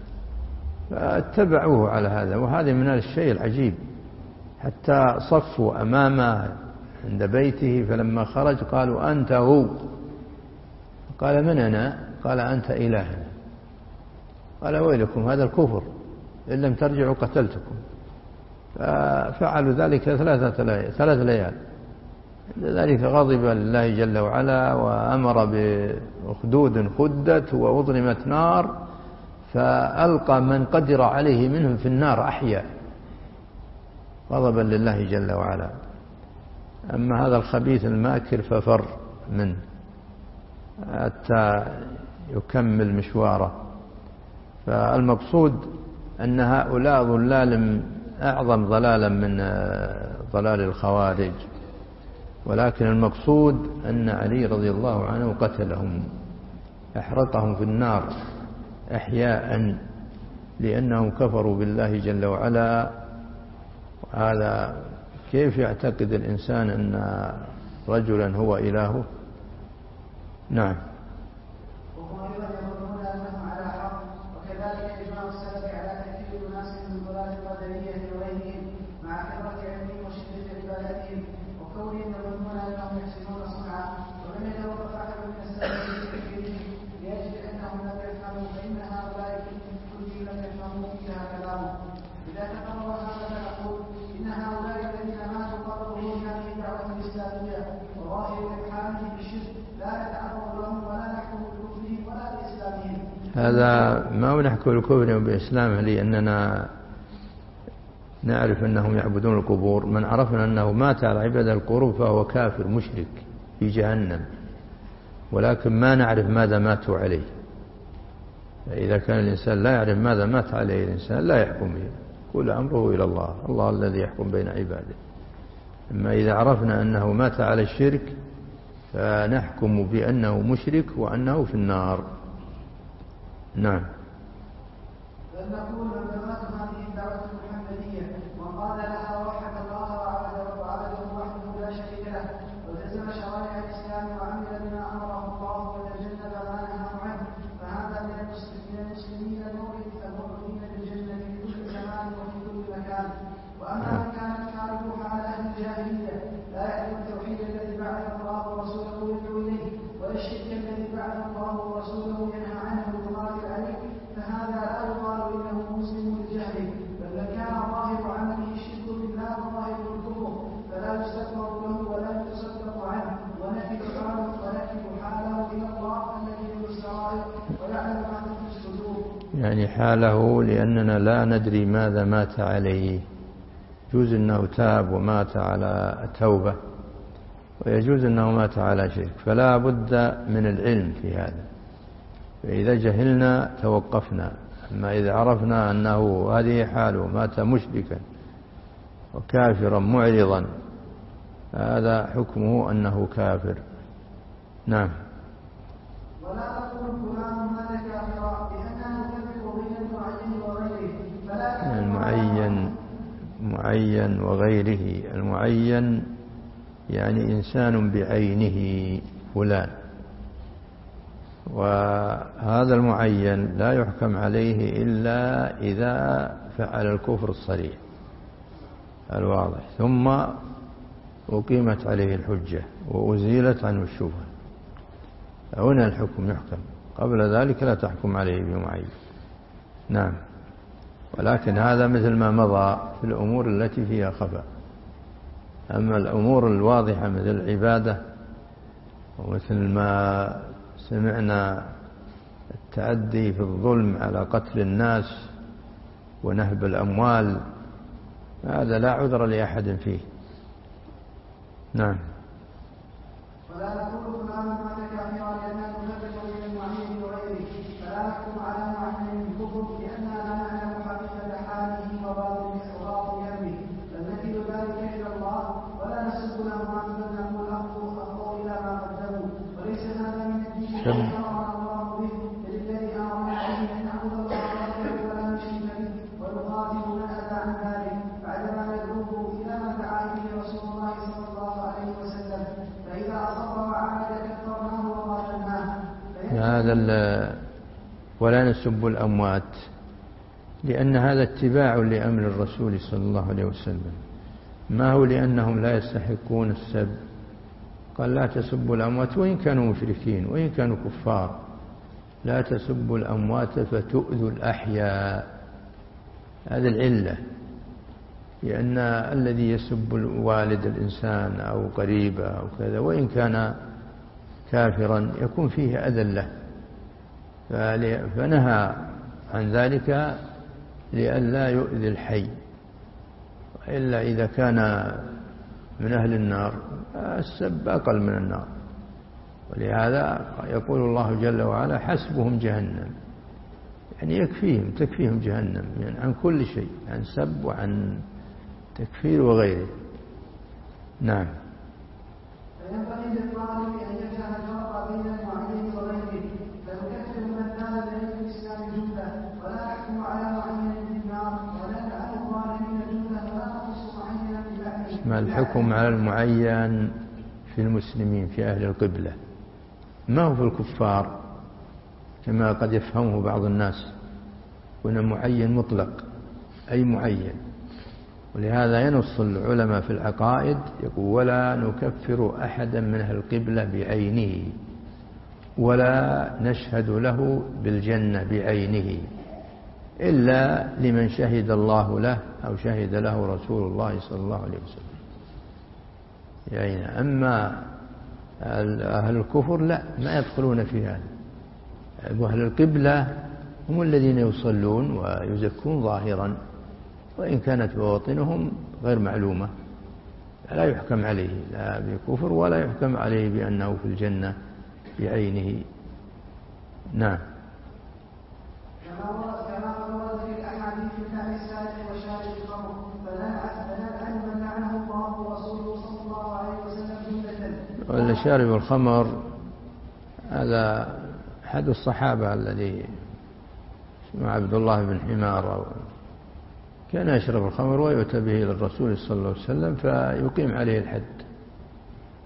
فاتبعوه على هذا. وهذا من الشيء العجيب، حتى صفوا أمامه عند بيته، فلما خرج قالوا أنت هو، قال من أنا؟ قال أنت إلهنا. قال ويلكم هذا الكفر، إن لم ترجعوا قتلتكم. ففعلوا ذلك ثلاثة ليال ثلاث ليال لذلك غضب لله جل وعلا وأمر بأخدود خدت وأظلمت نار، فألقى من قدر عليه منهم في النار أحياء غضبا لله جل وعلا. أما هذا الخبيث الماكر ففر منه حتى يكمل مشواره. فالمقصود أن هؤلاء ضلال أعظم ضلالا من ضلال الخوارج، ولكن المقصود أن علي رضي الله عنه قتلهم، أحرقهم في النار أحياء، لأنهم كفروا بالله جل وعلا. هذا كيف يعتقد الإنسان أن رجلا هو إلهه؟ نعم. هذا ما نحكي الكفر بإسلامه، لأننا نعرف أنهم يعبدون القبور. من عرفنا أنه مات على عبادة القبور فهو كافر مشرك في جهنم، ولكن ما نعرف ماذا ماتوا عليه. فإذا كان الإنسان لا يعرف ماذا مات عليه الإنسان لا يحكم به، كل أمره إلى الله، الله الذي يحكم بين عباده. أما إذا عرفنا أنه مات على الشرك فنحكم بأنه مشرك وأنه في النار. نعم. بل نقول بلغته هذه الدعوة المحمدية وقال لها وحد الله وعبده وعبده وحده لا شريك له، والتزم شرائع الإسلام وعمل بما أمره الله المسلمين الموعودين بالجنة في كل زمان وفي كل مكان. وأما من كانت حاله حال أهل الجاهلية لا يعلم التوحيد الذي بعث الله ورسوله يدعو إليه ولا الشرك الذي بعث الله ورسوله ينهى عنه ويقاتل عليه، فهذا لا يقال إنه مسلم لجهله، بل من كان ظاهر عمله الشرك بالله وظاهر الكفر فلا يستغفر له ولا يتصدق عنه، ونكد حاله ونكد حاله إلى الله الذي له السرائر ويعلم ما تخفي الصدور. يعني حاله لأننا لا ندري ماذا مات عليه، يجوز أنه تاب ومات على توبة، ويجوز أنه مات على شرك، فلا بد من العلم في هذا. فإذا جهلنا توقفنا، أما إذا عرفنا أنه هذه حاله مات مشركا وكافرا معرضا هذا حكمه أنه كافر. نعم. ولا تقول فلان مات كافرا لأنه يكفر بين المعين وغيره، فلا المعين معين وغيره. المعين يعني إنسان بعينه فلان، وهذا المعين لا يحكم عليه إلا إذا فعل الكفر الصريح الواضح ثم أقيمت عليه الحجة وأزيلت عنه الشبهة، هنا الحكم يحكم، قبل ذلك لا تحكم عليه بمعين. نعم. ولكن هذا مثل ما مضى في الأمور التي فيها خفاء. أما الأمور الواضحة مثل العبادة ومثل ما سمعنا التعدي في الظلم على قتل الناس ونهب الأموال، هذا لا عذر لأحد فيه. نعم. ولا نقول فلان مات كافرا لأنه يكفر بين المعين وغيره، فلا نحكم على معين الكفر لأننا لا نعلم حقيقة حاله وباطن أمره، بل نكل ذلك إلى الله ولا نسب لهم بل نقول أخطوا أخطوا إلى ما قدموا، وليس هذا من الدين الذي أمرنا الله به، بل الذي أمرنا به أن نعبد الله وحده ولا نشرك به ونقاتل من أتى عن ذلك بعدما ندعوه إلى ما دعا إليه رسول الله صلى الله عليه وسلم، فإذا أصر وعاد كفرناه وقاتلناه. هذا ولا نسب الأموات، لأن هذا اتباع لأمر الرسول صلى الله عليه وسلم، ما هو لأنهم لا يستحقون السب. قال لا تسبوا الأموات وإن كانوا مشركين وإن كانوا كفار، لا تسبوا الأموات فتؤذوا الأحياء. هذه العلة، لأن الذي يسب والد الإنسان أو قريبه أو كذا وإن كان كافرا يكون فيه أذى له، فنهى عن ذلك لئلا يؤذي الحي، إلا إذا كان من أهل النار السب أقل من النار. ولهذا يقول الله جل وعلا حسبهم جهنم، يعني يكفيهم تكفيهم جهنم يعني عن كل شيء، عن سب وعن تكفير وغيره. نعم. فينبغي للطالب أن يجعل الفرق بين المعين وغيره، فيكفر من كان بين الإسلام جملة ولا يحكم على معين بالنار، ولا نلعن الظالمين جملة ولا نخص معينا بلعنه. ما الحكم على المعين في المسلمين في أهل القبلة؟ ما هو في الكفار كما قد يفهمه بعض الناس، هنا معين مطلق أي معين. ولهذا ينص العلماء في العقائد يقول ولا نكفر أحدا من أهل القبلة بعينه ولا نشهد له بالجنة بعينه إلا لمن شهد الله له أو شهد له رسول الله صلى الله عليه وسلم. يعني أما أهل الكفر لا، ما يدخلون في هذا. أهل القبلة هم الذين يصلون ويزكون ظاهرا، وإن كانت بواطنهم غير معلومة لا يحكم عليه لا بكفر ولا يحكم عليه بأنه في الجنة بعينه. نعم. كما ورد في الأحاديث بتاع السارق وشارب الخمر فلنلعن من لعنه الله ورسوله صلى الله عليه وسلم جملة. واللي شارب الخمر هذا أحد الصحابة الذي اسمه عبد الله بن حمار، كان يشرب الخمر ويؤتى به إلى الرسول صلى الله عليه وسلم فيقيم عليه الحد،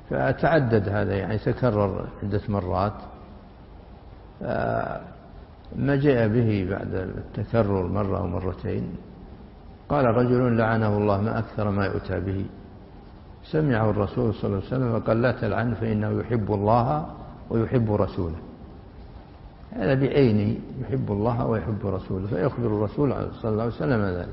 فتعدد هذا يعني تكرر عدة مرات. ما جاء به بعد التكرر مرة أو مرتين قال رجل لعنه الله ما أكثر ما يؤتى به، سمعه الرسول صلى الله عليه وسلم فقال لا تلعن فإنه يحب الله ويحب رسوله. هذا بعيني يحب الله ويحب رسوله، فيخبر الرسول صلى الله عليه وسلم ذلك.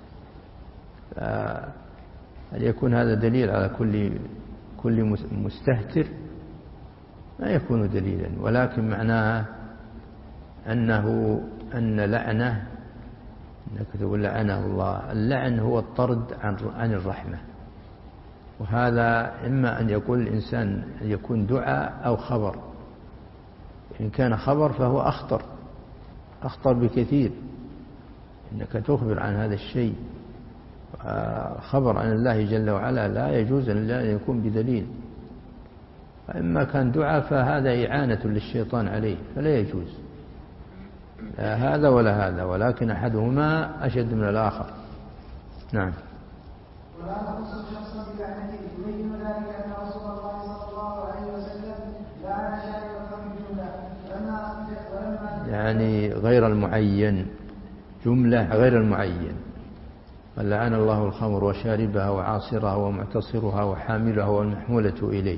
هل يكون هذا دليل على كل كل مستهتر؟ ما يكون دليلا، ولكن معناه أنه أن لعنه أنك تقول لعنه الله. اللعن هو الطرد عن عن الرحمة، وهذا إما أن يقول الإنسان أن يكون دعاء أو خبر. إن كان خبر فهو أخطر أخطر بكثير، إنك تخبر عن هذا الشيء. خبر عن الله جل وعلا لا يجوز أن يكون بدليل. فإما كان دعاء فهذا إعانة للشيطان عليه فلا يجوز، لا هذا ولا هذا، ولكن أحدهما أشد من الآخر. نعم. ولا تخص شخصا بلعنته يبين ذلك أن رسول الله صلى الله عليه وسلم لعن شارب الخمر جملة ولما يعني غير المعين، جملة غير المعين. لعن الله الخمر وشاربها وعاصرها ومعتصرها وحاملها والمحمولة إليه.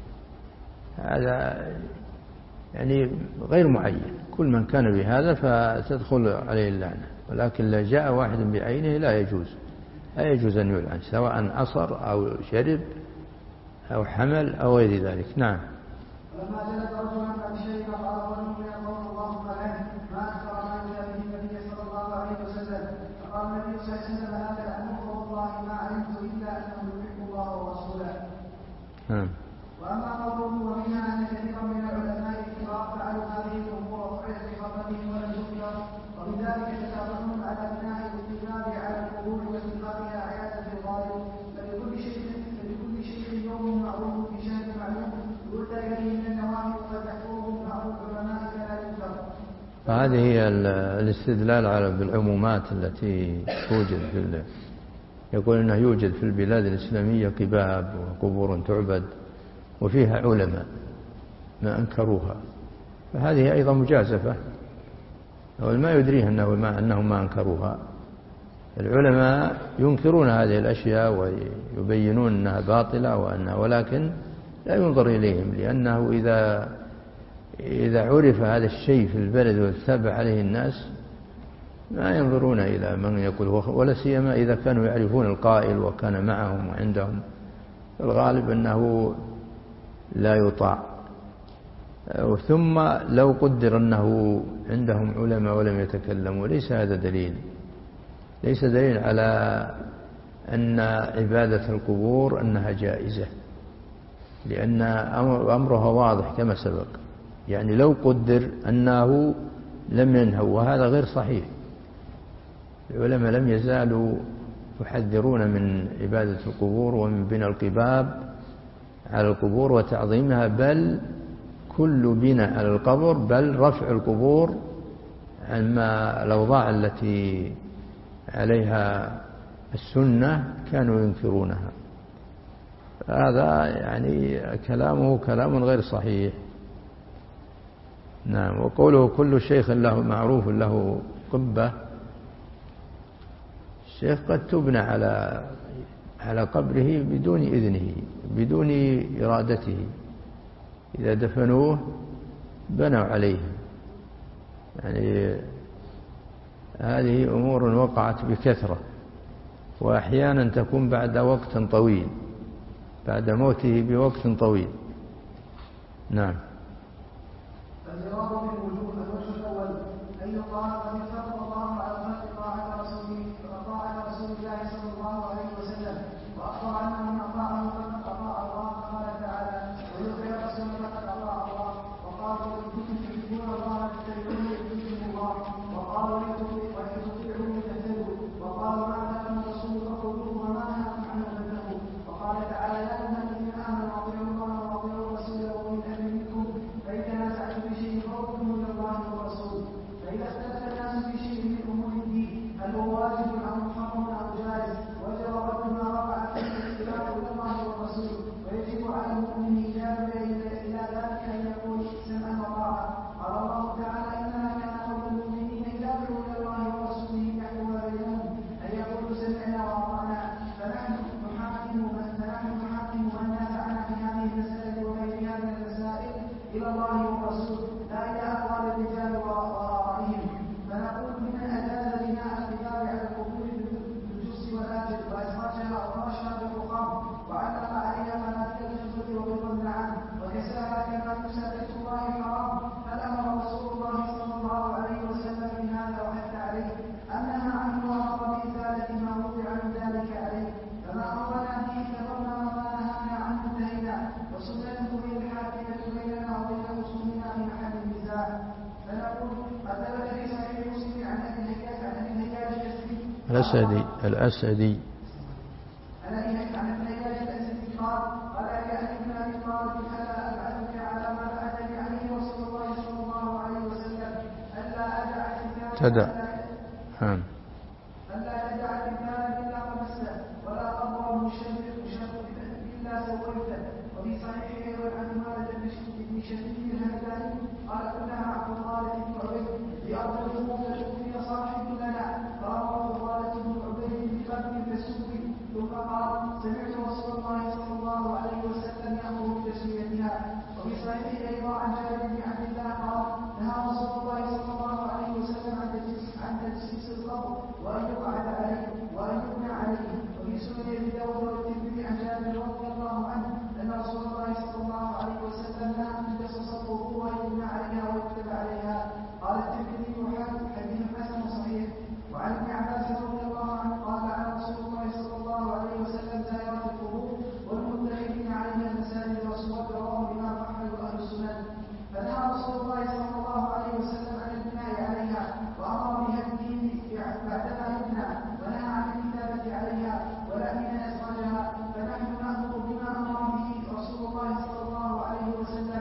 هذا يعني غير معين، كل من كان بهذا فتدخل عليه اللعنة، ولكن لا جاء واحد بعينه لا يجوز، لا يجوز أن يلعن سواء عصر أو شرب أو حمل أو غير ذلك. نعم. ولما جلد رجلا عن شيء فقال رجل يا قوم اللهم لعنه ما أكثر ما جاء به النبي صلى الله عليه وسلم، فقال النبي صلى الله عليه وسلم لا تلعنه والله ما علمت إلا أنه يحب الله ورسوله. نعم. وأما قوله ومنها أن كثيرا من العلماء الكبار فعلوا هذه الأمور وفعلت بخطرهم ولم تذكر، وبذلك تتابعون على بناء الاتباع على القبور واتخاذها عيادا في الغالب، فلكل شيء فلكل شيء يوم معروف في شهر معلوم يؤتى إليه من النوافل قد يحفظه بعض العلماء فلا يذكر. فهذه هي الاستدلال على بالعمومات التي توجد في يقول أنه يوجد في البلاد الإسلامية قباب وقبور تعبد وفيها علماء ما أنكروها، فهذه أيضا مجازفة، ما يدريه أنه ما أنهم ما أنكروها. العلماء ينكرون هذه الأشياء ويبينون أنها باطلة وأنها، ولكن لا ينظر إليهم، لأنه إذا إذا عرف هذا الشيء في البلد واتبع عليه الناس ما ينظرون إلى من يقول، ولا سيما إذا كانوا يعرفون القائل وكان معهم وعندهم، الغالب أنه لا يطاع. ثم لو قدر أنه عندهم علماء ولم يتكلموا ليس هذا دليل، ليس دليل على أن عبادة القبور أنها جائزة، لأن أمرها واضح كما سبق. يعني لو قدر أنه لم ينهوا، وهذا غير صحيح. العلماء لم يزالوا يحذرون من عبادة القبور ومن بناء القباب على القبور وتعظيمها، بل كل بناء على القبر، بل رفع القبور عما الأوضاع التي عليها السنة كانوا ينكرونها. هذا يعني كلامه كلام غير صحيح. نعم. وقوله كل شيخ له معروف له قبة، الشيخ قد تبنى على على قبره بدون إذنه بدون إرادته، إذا دفنوه بنوا عليه. يعني هذه أمور وقعت بكثرة، وأحيانا تكون بعد وقت طويل، بعد موته بوقت طويل. نعم. الجواب بالوجوب. الوجه الأول أن يقال قد افترض الله على الخلق طاعة رسوله طاعة رسول الله صلى الله عليه وسلم، وأخبر أنه من أطاعه فقد أطاع الله، قال تعالى ويطيع الرسول فقد أطاع الله، وقال وإن كنتم تحبون الله فاتبعوني يحببكم الله، وقال وإن تطيعوه تهتدوا، وقال ما آتاكم الرسول فخذوه وما نهاكم عنه فانتهوا، وقال تعالى يا أيها الذين آمنوا أطيعوا الله وأطيعوا الرسول وأولي الأمر منكم فإن تنازعتم في شيء فردوه إلى الله والرسول. فإذا اختلف الناس في شيء من أمور الدين هل هو واجب أو محرم أو جائز، وجب رد ما وقع فيه الاختلاف إلى الله والرسول، ويجب على المؤمن إجابة إلى ذلك أن يقول سمعا وطاعة. قال الله تعالى إنما كان قول الأسدي الأسدي عن ابن اياس الاسدي قال قال لي ابن ابي طالب الا ابعثك على ما بعثني عليه رسول الله صلى الله عليه وسلم الا ادع كتابا تدع نعم الا ادع كتابا الا قمسته ولا قبرا مشرف الا سويته. وفي صحيح ايضا عن مالك بن شديد الهمداني قال كنا مع فضاله بن عبيد بارض الجنوب فتوفي صاحب لنا فامر فضاله بن عبيد بقدم فسوي ثم قال سمعت رسول الله صلى الله عليه وسلم يامر بتسميتها. وفي صحيح ايضا عن جابر بن عبد الله قال نهى رسول الله صلى الله عليه وسلم عن تجسيس القبر وان يقعد عليه وان يبنى عليه. وفي سنن ابي داود والترمذي عن جابر رضي الله عنه ان رسول الله صلى الله عليه وسلم نهى ان تجسس القبور وان يبنى عليها ويكتب عليها. قال الترمذي حديث حسن صحيح. وعن ابن عباس رضي الله عنه قال عن رسول الله صلى الله عليه وسلم زيارة القبور والمتخذين عليها المساجد والصور رواه الإمام أحمد وأهل السنن. فنهى رسول الله صلى الله عليه وسلم عن البناء عليها وأمر بهدمه بعدما يبنى ونهى عن الكتابة عليها ولا من أسرجها. فنحن نأمر بما أمر به رسول الله صلى الله عليه وسلم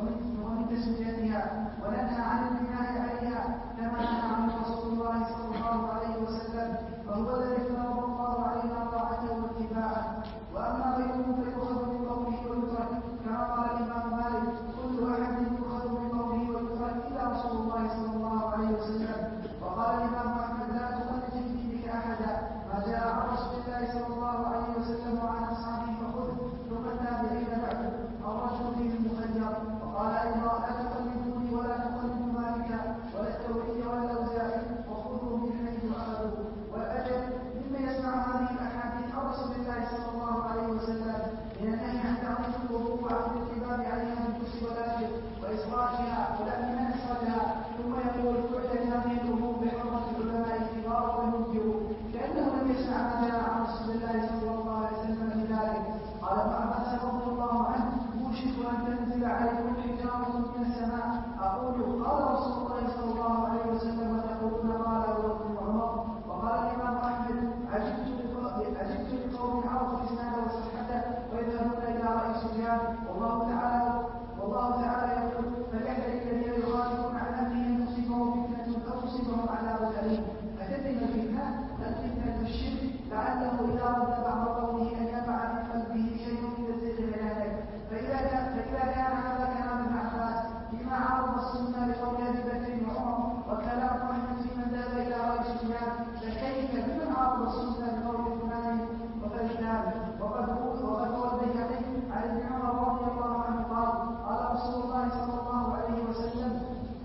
ومن تسميتها وننهى عن البناء عليها كما نهى عنه رسول الله صلى الله عليه وسلم. وهو الذي فرض الله علينا طاعته واتباعه. واما غيره فيؤخذ من قوله ويترك كما قال الامام مالك كل احد يؤخذ من قوله ويترك الا رسول الله صلى الله عليه وسلم. وقال الامام احمد لا تخرج في دينك احدا ما جاء عن رسول الله صلى الله عليه وسلم وعن اصحابه فخذه ثم التابعين بعده الرجل فيه المخير. وقال ايضا لا تقلدوني ولا تقلدوا مالكا ولا التوحيد ولا الاوزاعي وخذوا من حيث اخذوا. والاجل مما يسمع هذه الاحاديث عن رسول الله صلى الله عليه وسلم من النهي عن تعظيم القبور وعن الاتباع عليها بالكرسي والاجر واصلاحها ولا من اسرها. ثم يقول تعلن هذه الامور بحرمه العلماء الكبار والمنكرون كانه لم يسمع ما جاء عن رسول الله صلى الله عليه وسلم في ذلك. قال ابن عباس رضي الله عنه يوشك ان تنزل عليكم حجاره من السماء اقول قال رسول الله صلى الله عليه وسلم وتقولون قال ابو بكر وعمر. وقال الامام احمد عجبت عجبت لقوم عرفوا الاسناد وصحته ويذهبون الى راي سفيان والله تعالى والله تعالى يقول فليحذر الذين يخالفون عن امره ان تصيبهم فتنه او تصيبهم عذاب اليم. فتدري الفتنه الفتنه الشرك لعله اذا رد بعض قوله ان يقع في قلبه شيء من الزيغ بيانك. فاذا كان فاذا كان هذا كلام ابن عباس فيما عرض السنه لقول ابي بكر وعمر وكلام احمد في من ذهب الى راي سفيان فكيف بمن عرض السنه لقول فلان وفلان. وقد وقد روى البيهقي عن ابن عمر رضي الله عنه قال قال رسول الله صلى الله عليه وسلم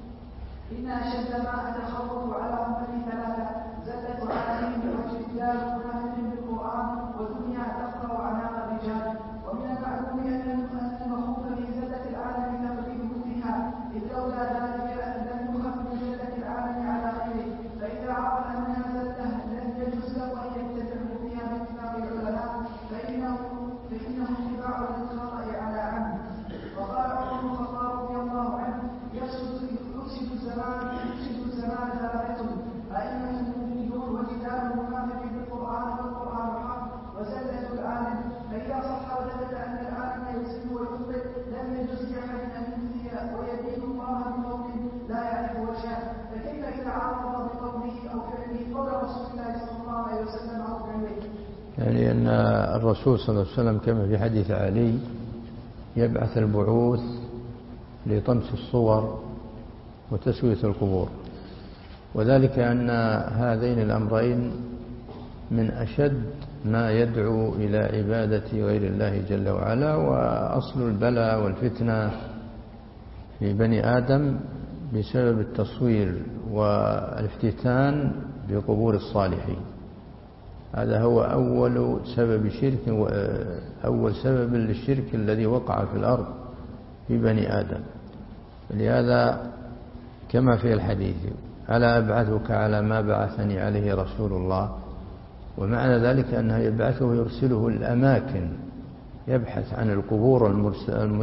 ان اشد ما اتخوف على امتي ثلاثه زلت عليهم واجتدال منافق بالقران ودنيا تقطع اعناق الرجال. ومن المعلوم ان المخوف في زله العالم تقريب فيها اذ لولا ذلك لم يخف من زله العالم على غيره. فاذا عرف انها زله لم يجوز له ان يتبعه فيها باتفاق العلماء فانه فانه اتباع للخطا على عمد. وقال عمر بن الخطاب رضي الله عنه يفسد يفسد الزمان يفسد الزمان ثلاثه ائمه مؤمنون وجدال منافق بالقران والقران حق وزله العالم. فاذا صح وثبت ان العالم يزن ويخطئ لم يجوز لاحد ان يفتي ويدين الله بقول لا يعرف وجهه. فكيف اذا عرض بقوله او فعله قول رسول الله صلى الله عليه وسلم او فعله. يعني أن الرسول صلى الله عليه وسلم كما في حديث علي يبعث البعوث لطمس الصور وتسوية القبور. وذلك أن هذين الأمرين من أشد ما يدعو إلى عبادة غير الله جل وعلا. وأصل البلاء والفتنة في بني آدم بسبب التصوير والافتتان بقبور الصالحين. هذا هو أول سبب شرك أول سبب للشرك الذي وقع في الأرض في بني آدم. لهذا كما في الحديث ألا أبعثك على ما بعثني عليه رسول الله. ومعنى ذلك أنه يبعثه ويرسله الأماكن يبحث عن القبور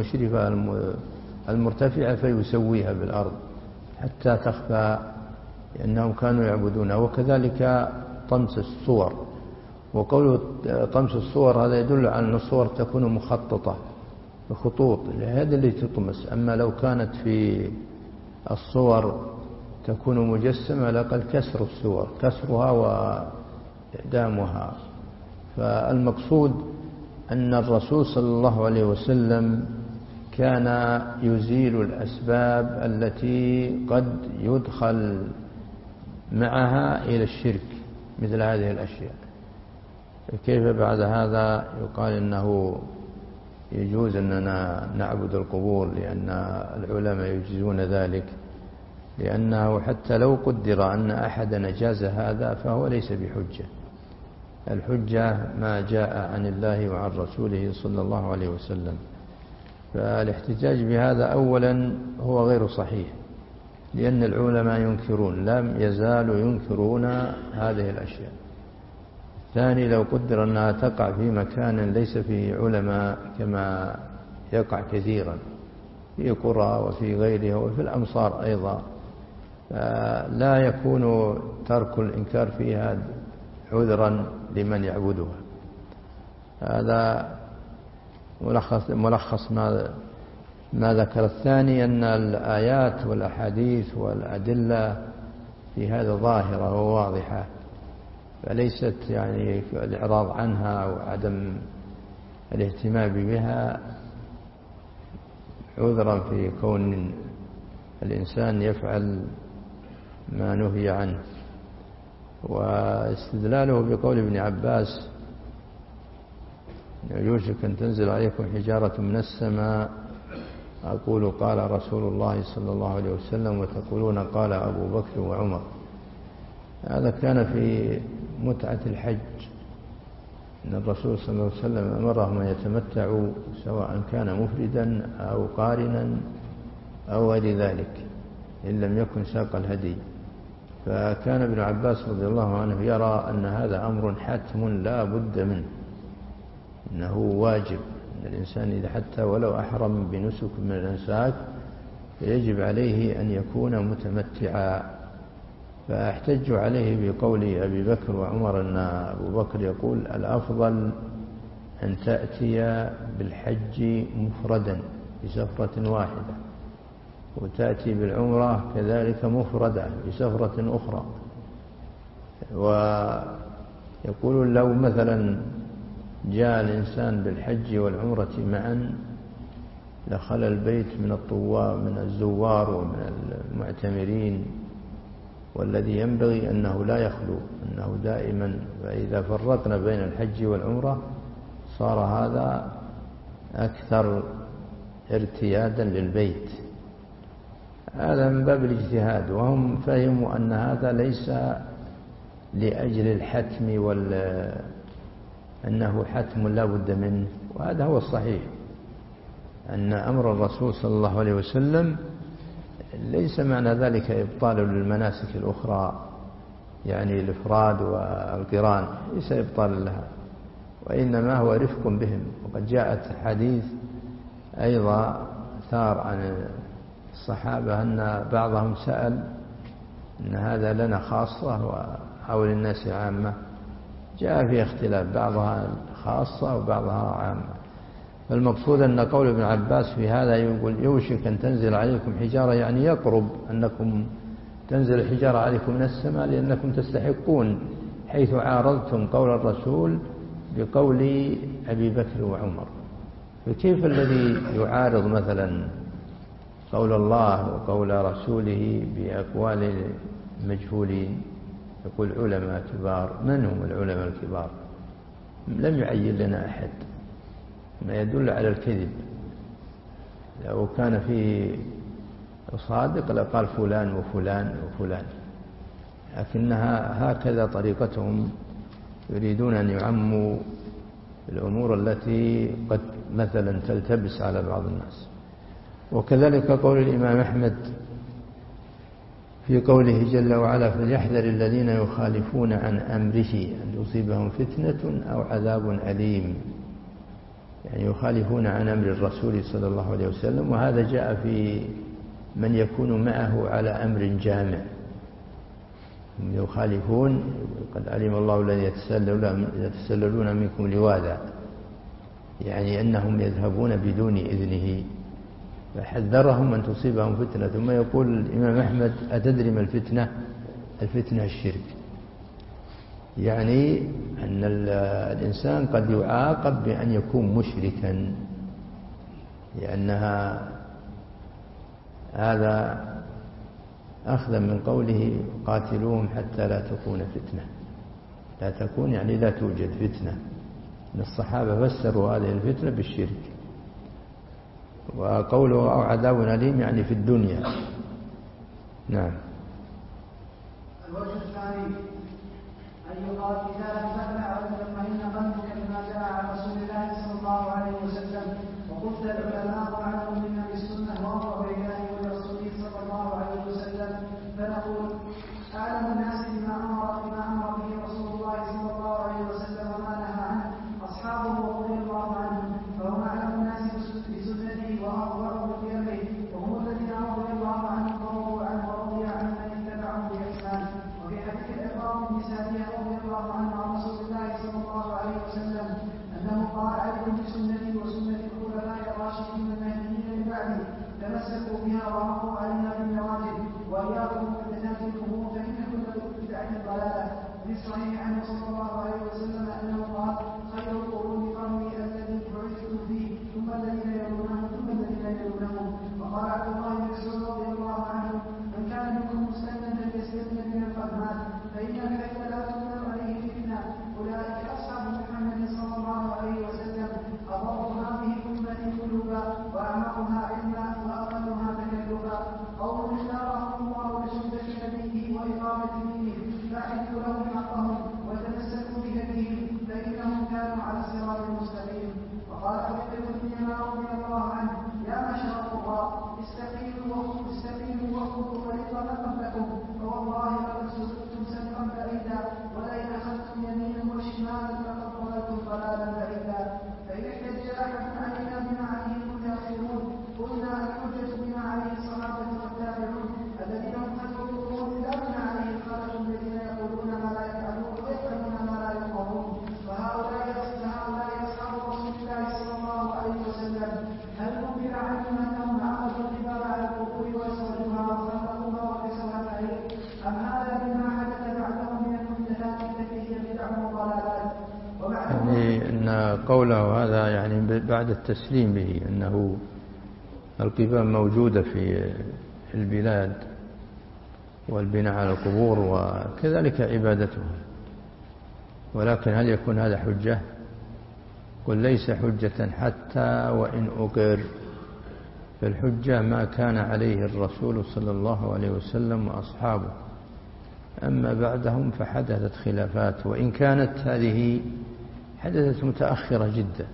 المشرفة المرتفعة فيسويها بالأرض حتى تخفى لأنهم كانوا يعبدونه. وكذلك طمس الصور، وقوله طمس الصور هذا يدل على أن الصور تكون مخططة بخطوط، هذا اللي تطمس. أما لو كانت في الصور تكون مجسمة لقد كسر الصور، كسرها وإعدامها. فالمقصود أن الرسول صلى الله عليه وسلم كان يزيل الأسباب التي قد يدخل معها إلى الشرك مثل هذه الأشياء. كيف بعد هذا يقال إنه يجوز أننا نعبد القبور لأن العلماء يجيزون ذلك؟ لأنه حتى لو قدر أن أحدا جاز هذا فهو ليس بحجة. الحجة ما جاء عن الله وعن رسوله صلى الله عليه وسلم. فالاحتجاج بهذا أولا هو غير صحيح، لأن العلماء ينكرون، لم يزالوا ينكرون هذه الأشياء. ثاني، لو قدر أنها تقع في مكان ليس فيه علماء كما يقع كثيرا في قرى وفي غيرها وفي الأمصار أيضا، لا يكون ترك الإنكار فيها عذرا لمن يعبدها. هذا ملخص, ملخص ما, ما ذكر. الثاني أن الآيات والأحاديث والأدلة في هذا ظاهرة وواضحة، فليست يعني الإعراض عنها وعدم الاهتمام بها عذرا في كون الإنسان يفعل ما نهي عنه. واستدلاله بقول ابن عباس يوشك أن تنزل عليكم حجارة من السماء أقول قال رسول الله صلى الله عليه وسلم وتقولون قال أبو بكر وعمر. هذا كان في متعة الحج، أن الرسول صلى الله عليه وسلم أمرهم أن يتمتعوا سواء كان مفردا أو قارنا أو غير ذلك إن لم يكن ساق الهدي. فكان ابن عباس رضي الله عنه يرى أن هذا أمر حتم لا بد منه، إنه واجب أن الإنسان إذا حتى ولو أحرم بنسك من الأنساك فيجب عليه أن يكون متمتعا. فاحتجوا عليه بقول أبي بكر وعمر أن أبو بكر يقول الأفضل أن تأتي بالحج مفردا بسفرة واحدة، وتأتي بالعمرة كذلك مفردة بسفرة أخرى. ويقولون لو مثلا جاء الإنسان بالحج والعمرة معا لخلى البيت من الطوار من الزوار ومن المعتمرين، والذي ينبغي أنه لا يخلو، أنه دائما. فإذا فرقنا بين الحج والعمرة صار هذا أكثر ارتيادا للبيت. هذا من باب الاجتهاد، وهم فهموا أن هذا ليس لأجل الحتم وال أنه حتم لا بد منه. وهذا هو الصحيح، أن أمر الرسول صلى الله عليه وسلم ليس معنى ذلك إبطال للمناسك الأخرى، يعني الإفراد والقران ليس إبطال لها، وإنما هو رفق بهم. وقد جاءت حديث أيضا ثار عن الصحابة أن بعضهم سأل أن هذا لنا خاصة وحول الناس عامة. جاء في اختلاف، بعضها خاصة وبعضها عامة. فالمقصود أن قول ابن عباس في هذا يقول يوشك أن تنزل عليكم حجارة، يعني يقرب أنكم تنزل الحجارة عليكم من السماء لأنكم تستحقون، حيث عارضتم قول الرسول بقول أبي بكر وعمر. فكيف الذي يعارض مثلا قول الله وقول رسوله بأقوال مجهولين؟ يقول علماء كبار. من هم العلماء الكبار؟ لم يعين لنا أحد، ما يدل على الكذب. لو كان فيه صادق لقال فلان وفلان وفلان، لكنها هكذا طريقتهم، يريدون أن يعموا الأمور التي قد مثلا تلتبس على بعض الناس. وكذلك قول الإمام أحمد في قوله جل وعلا فليحذر الذين يخالفون عن أمره أن يصيبهم فتنة أو عذاب أليم، يعني يخالفون عن أمر الرسول صلى الله عليه وسلم. وهذا جاء في من يكون معه على أمر جامع، يخالفون قد علم الله الذين يتسللون منكم لواذا، يعني أنهم يذهبون بدون إذنه، فحذرهم أن تصيبهم فتنة. ثم يقول الإمام أحمد: أتدري ما الفتنة؟ الفتنة الشرك، يعني أن الإنسان قد يعاقب بأن يكون مشركا، لأنها هذا أخذا من قوله: قاتلوهم حتى لا تكون فتنة. لا تكون يعني لا توجد فتنة. الصحابة فسروا هذه الفتنة بالشرك. وقوله أو عذاب أليم يعني في الدنيا. نعم. الوجه الثاني أن يقال إذا لم تقنع ولم يطمئن قلبك بما جاء عن رسول الله صلى الله عليه وسلم وقلت العلماء أعلم منا بالسنة وأقرب إليه ولرسوله صلى الله عليه وسلم، فنقول: أعلم الناس بما أمر بما أمر به رسول الله صلى الله عليه وسلم وما نهى عنه أصحابه رضي الله عنهم، فهم أعلم الناس بسنته وأظهرهم بأمره، وهم الذين رضي الله عنهم ورضوا عنه ورضي عن من اتبعهم بإحسان. وفي حديث الإقرار بن سادية رضي الله عنه عن رسول الله صلى الله عليه وسلم أنه قال: عليكم بسنتي وسنة الخلفاء الراشدين المهديين من بعدي، تمسكوا بها وعضوا عليها بالنواجذ، وإياكم محدثات الأمور فإن كل بدعة ضلالة. في الصحيح عنه صلى الله عليه وسلم أنه قال: خير القرون قرني الذي بعثت فيه، ثم الذين يلونهم ثم الذين يلونهم. وقال عبد الله بن مسعود رضي الله عنه: من كان منكم مستنا فليستن بمن قد مات، فإن الحي لا تؤمن عليه فتنة. أولئك أصحاب محمد صلى الله عليه وسلم، أضر هذه الأمة قلوبا وأعمقها علما وأقلها تكلفا، قوم اختارهم الله لسنة نبيه وإقامة دينه، فأعرفوا لهم حقهم وتمسكوا بهديهم، فإنهم كانوا على الصراط المستقيم. وقال حذيفة بن يمان رضي الله عنه: يا معشر القراء، استقيموا واستقيموا وخذوا طريق من قبلكم، فوالله لقد سلكتم سبقا بعيدا، ولئن أخذتم يمينا وشمالا فقد ضللتم ضلالا بعيدا. فإن احتج أحد علينا بما عليه المتأخرون قلنا: الحجة بما عليه الصحابة والتابعون الذين هم خير القرون، لا بما عليه الخلق الذين يقولون ما لا يفعلون ويفعلون ما لا يؤمرون. وهؤلاء هؤلاء أصحاب رسول الله صلى الله عليه وسلم، هل أخبر عنهم أنهم عقدوا الجبال على القبور وأسودوها وخلقوها وكسوها الحرير، أم هذا بما حدث بعدهم من المحدثات التي هي بدع وضلالات؟ يعني أن قوله هذا يعني بعد التسليم به أنه القباب موجودة في البلاد والبناء على القبور وكذلك عبادتها، ولكن هل يكون هذا حجة؟ قل ليس حجة حتى وإن أقر. فالحجة ما كان عليه الرسول صلى الله عليه وسلم وأصحابه، أما بعدهم فحدثت خلافات، وإن كانت هذه حدثت متأخرة جدا.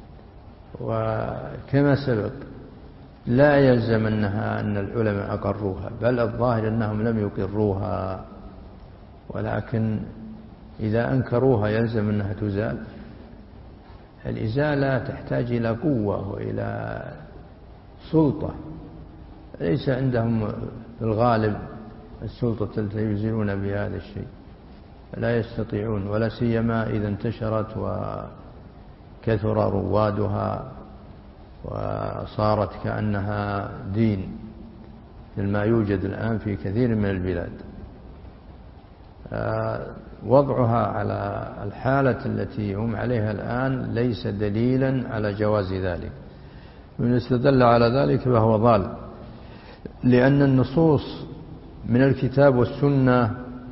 وكما سبق لا يلزم أنها أن العلماء أقروها، بل الظاهر أنهم لم يقروها، ولكن إذا أنكروها يلزم أنها تزال. الإزالة تحتاج إلى قوة وإلى سلطة، ليس عندهم في الغالب السلطة التي يزيلون بهذا الشيء، لا يستطيعون، ولا سيما إذا انتشرت وكثر روادها وصارت كأنها دين مثل ما يوجد الآن في كثير من البلاد. وضعها على الحالة التي هم عليها الآن ليس دليلا على جواز ذلك، من استدل على ذلك فهو ضال، لأن النصوص من الكتاب والسنة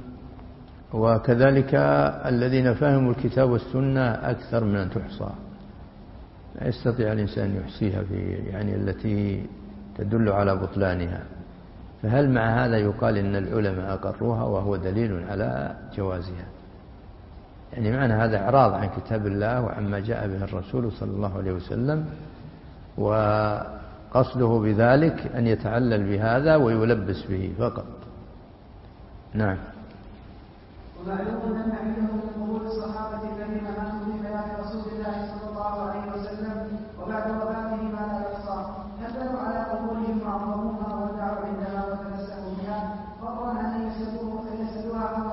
وكذلك الذين فهموا الكتاب والسنة أكثر من أن تحصى، لا يستطيع الإنسان يحصيها في يعني التي تدل على بطلانها. فهل مع هذا يقال إن العلماء أقروها وهو دليل على جوازها؟ يعني معنى هذا إعراض عن كتاب الله وعما جاء به الرسول صلى الله عليه وسلم، وقصده بذلك أن يتعلل بهذا ويلبس به فقط. نعم. ومعلوم أن عندهم من قبول الصحابة الذين ماتوا في حياة رسول الله صلى الله عليه وسلم وبعد وفاته ما لا يحصى، هدوا على قبولهم وعظموها ودعوا عندها وتمسكوا بها، فضلا عن أن يسألوها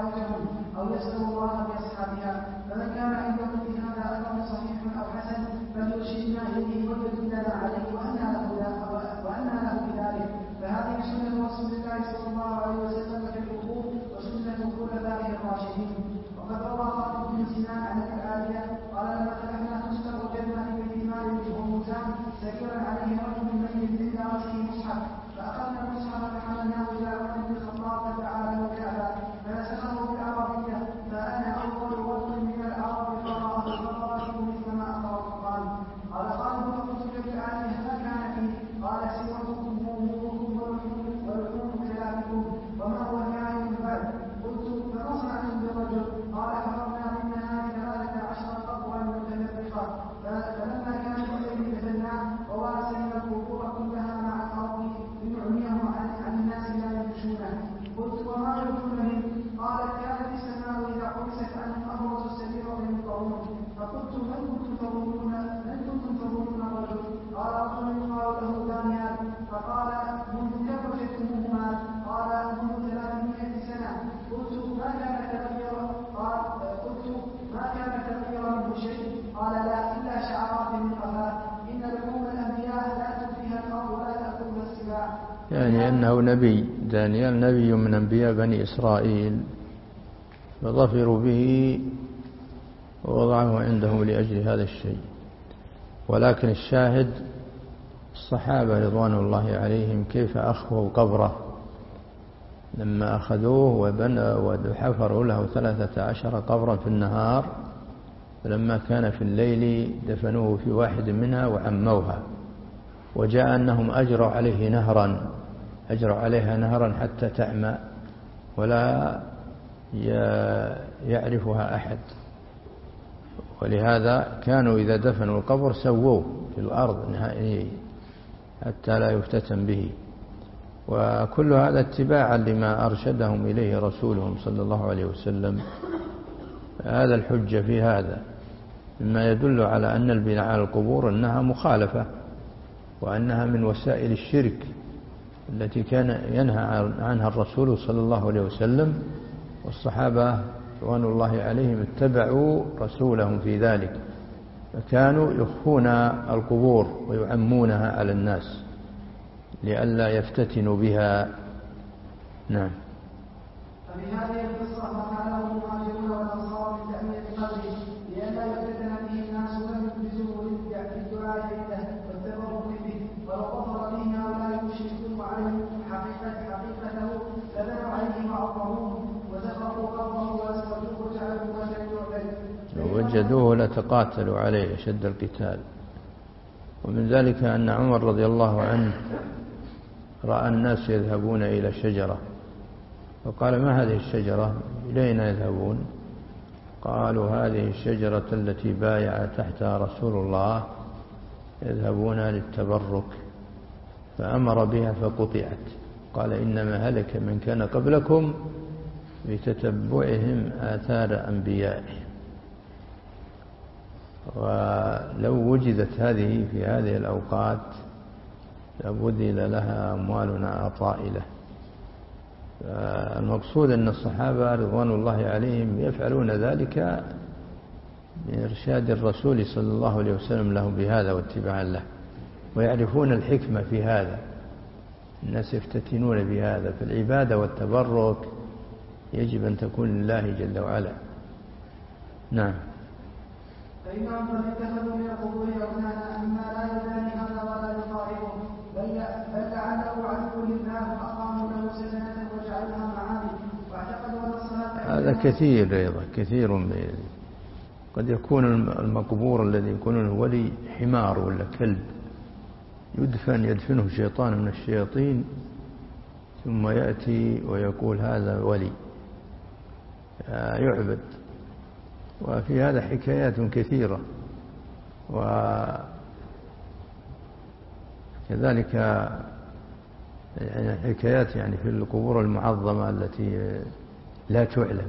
ذلك قال لما فتحنا نسخة وجدنا في بيت مال وموزان سريرا عليه رجل ميت عند راسه مصحف فأخذنا المصحف فحملناه إلى عمر بن الخطاب فتعالى وكذا فنسخه بالعربية فأنا أول رجل من العرب قرأه فقرأته مثل ما أخبر القرآن. قال قال فقلت كالآن ما كان فيه قال سوكم وأموركم ولحوم خلافكم وما هو كائن بعد. قلت فما صنعتم بالرجل قال حفرنا منها ثلاثة عشر قبرا متفرقة فلما كان الليل دفناه وواسينا القبور كلها مع الأرض لنعميه عن, عن الناس لا يمشونه. قلت وما يكون منه قال كانت السماء إذا حبست عنهم أبرز السبيل وينطرون. فقلت من كنتم تظنون من كنتم تظنون الرجل قال رجل يقال له دانيال فقال منذ كم وجدتموهما قال منذ ثلاثمائة سنة. قلت ما كان تغير قال قلت ما كان تغير منه شيء قال لا إلا شعرات من قفاه إن لحوم الأنبياء لا تؤتيها الأرض ولا تأكلها السباع. يعني أنه نبي دانيال نبي من أنبياء بني إسرائيل فظفروا به ووضعه عندهم لأجل هذا الشيء. ولكن الشاهد الصحابة رضوان الله عليهم كيف أخفوا قبره لما أخذوه وبنوا وحفروا له ثلاثة عشر قبرا في النهار فلما كان في الليل دفنوه في واحد منها وعموها وجاء أنهم أجروا عليه نهرا أجروا عليها نهرا حتى تعمى ولا يعرفها أحد. ولهذا كانوا إذا دفنوا القبر سووه في الأرض نهائيا حتى لا يفتتن به. وكل هذا اتباعا لما أرشدهم إليه رسولهم صلى الله عليه وسلم. هذا الحجة في هذا مما يدل على أن البناء على القبور أنها مخالفة وأنها من وسائل الشرك التي كان ينهى عنها الرسول صلى الله عليه وسلم. والصحابة رضوان الله عليهم اتبعوا رسولهم في ذلك فكانوا يخفون القبور ويعمونها على الناس لئلا يفتتنوا بها. نعم. ففي هذه القصة فعله المهاجرون والأنصار من تأمين قبره لئلا يفتتن به الناس ولم يجلسوا للدعاء عنده والتبرك به ولو ظفر به هؤلاء المشركون عليه حقيقة حقيقته لبنوا عليه وعظموه وزخرفوا قبره واسترجوه وجعلوا وجدوا وجدوه لتقاتلوا عليه أشد القتال. ومن ذلك أن عمر رضي الله عنه رأى الناس يذهبون إلى شجرة فقال ما هذه الشجرة إلينا يذهبون؟ قالوا هذه الشجرة التي بايع تحتها رسول الله يذهبون للتبرك فأمر بها فقطعت. قال إنما هلك من كان قبلكم بتتبعهم آثار أنبيائهم. ولو وجدت هذه في هذه الأوقات لبذل لها أموالنا طائلة. المقصود أن الصحابة رضوان الله عليهم يفعلون ذلك بإرشاد الرسول صلى الله عليه وسلم لهم بهذا واتباعا له ويعرفون الحكمة في هذا. الناس يفتتنون بهذا فالعبادة والتبرك يجب أن تكون لله جل وعلا. نعم. فإنهم قد اتخذوا من القبور أوثانا مما لا يداني هذا ولا يقاربه بل لعله عدو لله فأقاموا له سجنة وجعلها معابد واعتقدوا أن الصلاة. هذا كثير أيضا كثير من قد يكون المقبور الذي يكون الولي حمار ولا كلب يدفن يدفنه شيطان من الشياطين ثم يأتي ويقول هذا ولي يعبد. وفي هذا حكايات كثيرة. وكذلك يعني حكايات يعني في القبور المعظمة التي لا تعلم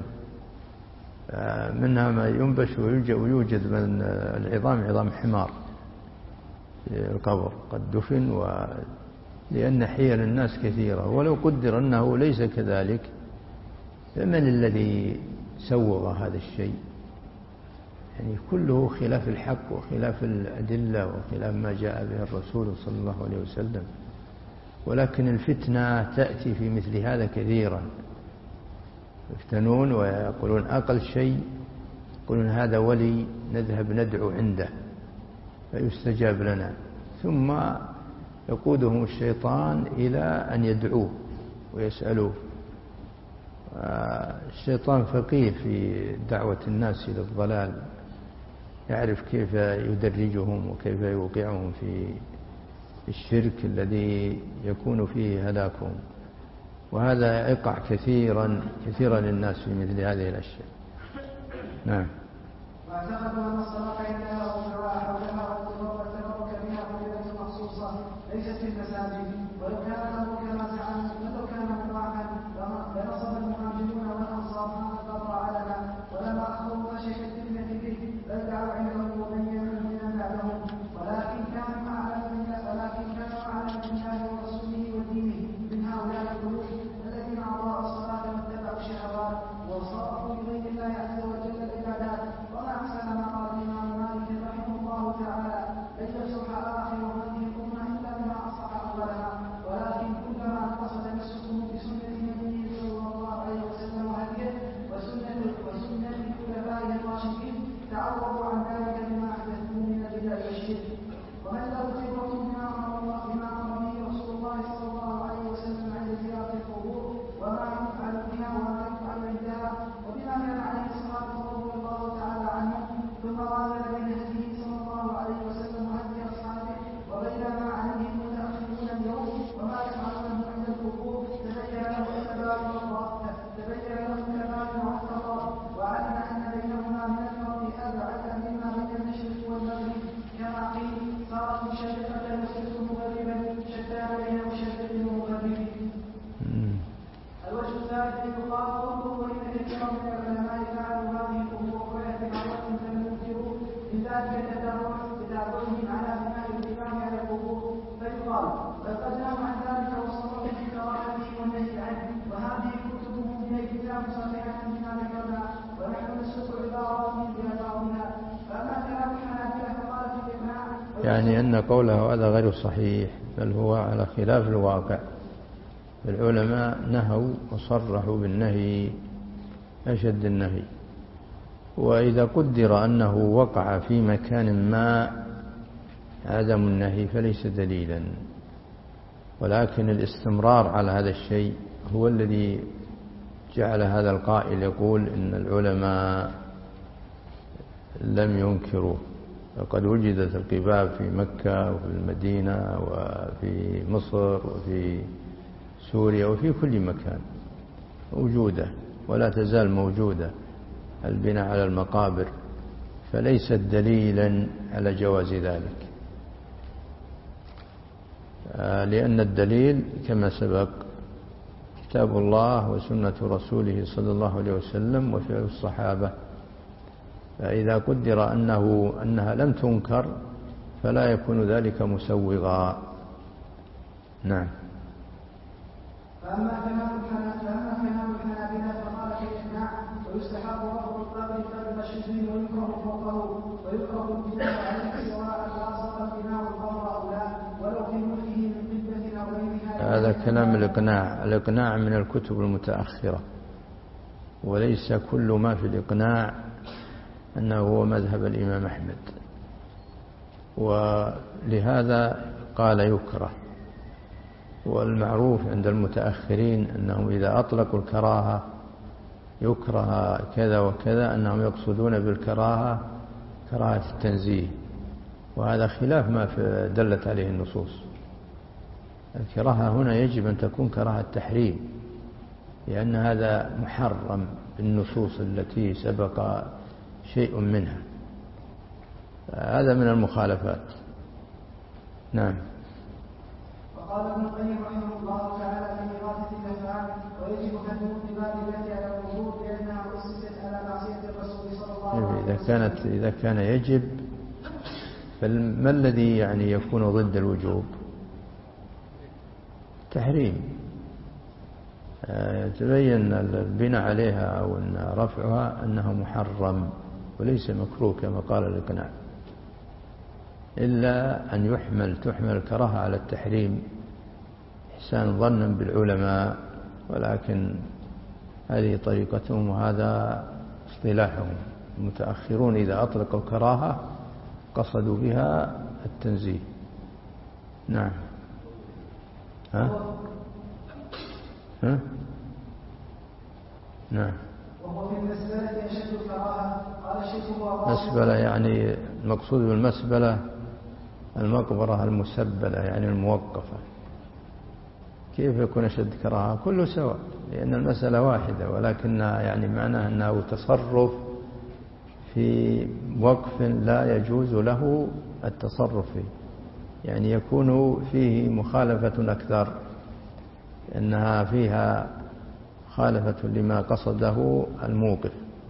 منها ما ينبش ويوجد من العظام عظام حمار في القبر قد دفن و لأن حيل الناس كثيرة. ولو قدر أنه ليس كذلك فمن الذي سوغ هذا الشيء؟ يعني كله خلاف الحق وخلاف الأدلة وخلاف ما جاء به الرسول صلى الله عليه وسلم. ولكن الفتنة تأتي في مثل هذا كثيرا يفتنون ويقولون أقل شيء يقولون هذا ولي نذهب ندعو عنده فيستجاب لنا، ثم يقودهم الشيطان إلى أن يدعوه ويسألوه. الشيطان فقيه في دعوة الناس إلى الضلال، يعرف كيف يدرجهم وكيف يوقعهم في الشرك الذي يكون فيه هلاكهم، وهذا يقع كثيرا كثيرا للناس في مثل هذه الأشياء. نعم. واعتقدوا أن الصلاة عندها والدعاء حولها والتبرك بها قضية مخصوصة ليست في المساجد، ولو كان الأمر كما زعم ولو كان مباحا لنصب المهاجرون والأنصار هذا القبر علنا، ولما أخبروا خشية الفتنة به بل دعوا عنده وبينوا من بعدهم، ولكن كانوا أعلم ولكن كانوا أعلم بالله ورسوله ودينه من هؤلاء القلوب الذين أضاعوا الصلاة واتبعوا الشهوات وصرفوا إليه الله عز وجل العبادات. وما أحسن ما قال الإمام مالك رحمه الله تعالى: لن يصلح آخر هذه الأمة إلا بما أصلح أولها، ولكن كلما قصد نفسه بسنة نبيه صلى الله عليه وسلم وهديه وسنة وسنة خلفائه الراشدين تعوضوا عن ذلك بما أحدثوه من البدع والشرك. ومن له خبرة بما أمر الله بما أمر به رسول الله صلى الله عليه وسلم عند زيارة القبور وما يفعل بها وما يفعل عندها وبما كان عليه الصحابة رضي الله تعالى عنهم، ثم وازن بين هديه صلى الله عليه وسلم وهدي أصحابه وبين ما عليه المتأخرون اليوم وما يفعلونه عند القبور، تبين له كبائر الله تبين له كبائر الله وعلم أن بينهما من الفرق أبعد مما بين المشرق والمغرب، كما قيل صارت مشرقة وصرت مغربا شتان بين مشرق ومغرب. الوجه الثالث يقال قوله وإن كثيرا من العلماء فعلوا هذه الأمور واعتبارات لم ينكروا لذلك تتابعهم على بناء الإمام على القبور، فيقال لقد نهوا عن ذلك وصرفوا في كراهته والنهي عنه، وهذه كتبهم من الكتاب صريحة بما ذكرنا ونحن نسوق عباراتهم إلى بعضها. فأما كلام الحنابلة فقال في الإقناع يعني أن قوله هذا غير صحيح، بل هو على خلاف الواقع. العلماء نهوا وصرحوا بالنهي أشد النهي، وإذا قدر أنه وقع في مكان ما عدم النهي فليس دليلا، ولكن الاستمرار على هذا الشيء هو الذي جعل هذا القائل يقول إن العلماء لم ينكروا. وقد وجدت القباب في مكة وفي المدينة وفي مصر وفي سوريا وفي كل مكان موجودة ولا تزال موجودة البناء على المقابر، فليست دليلا على جواز ذلك، لأن الدليل كما سبق كتاب الله وسنة رسوله صلى الله عليه وسلم وفعل الصحابة. فإذا قدر أنه أنها لم تنكر فلا يكون ذلك مسوغا. نعم. فأما كلام الحنابلة فقال في الإقناع ويستحب رفع القبر قبل الشجر ويكره فوقه ويكره البناء عليه سواء أصاب البناء القبر أو لا ولو في ملكه من قبة أو غيرها. هذا كلام الإقناع. الإقناع من الكتب المتأخرة، وليس كل ما في الإقناع أنه هو مذهب الإمام أحمد، ولهذا قال يكره. والمعروف عند المتأخرين أنهم إذا أطلقوا الكراهة يكره كذا وكذا أنهم يقصدون بالكراهة كراهة التنزيه، وهذا خلاف ما دلت عليه النصوص. الكراهة هنا يجب أن تكون كراهة تحريم، لأن هذا محرم بالنصوص التي سبق شيء منها، هذا من المخالفات. نعم. وقال ابن القيم رحمه الله تعالى في إغاثة اللهفان ويجب هدم القباب التي على الوجود لأنها أسست على معصية الرسول صلى الله عليه وسلم. إذا كانت إذا كان يجب فما الذي يعني يكون ضد الوجوب؟ تحريم. تبين البناء عليها أو أن رفعها أنه محرم وليس مكروه كما قال الإقناع، إلا أن يحمل تحمل الكراهة على التحريم إحسان ظنا بالعلماء، ولكن هذه طريقتهم وهذا اصطلاحهم. المتأخرون إذا أطلقوا الكراهة قصدوا بها التنزيه. نعم. ها؟ ها؟ نعم. وهو في المسبلة أشد الكراهة. قال الشيخ هو مسبلة يعني المقصود بالمسبلة المقبرة المسبلة يعني الموقفة. كيف يكون أشد كراهة؟ كله سواء، لأن المسألة واحدة، ولكنها يعني معناه أنه تصرف في وقف لا يجوز له التصرف فيه، يعني يكون فيه مخالفة أكثر، لأنها فيها مخالفة لما قصده الموقف.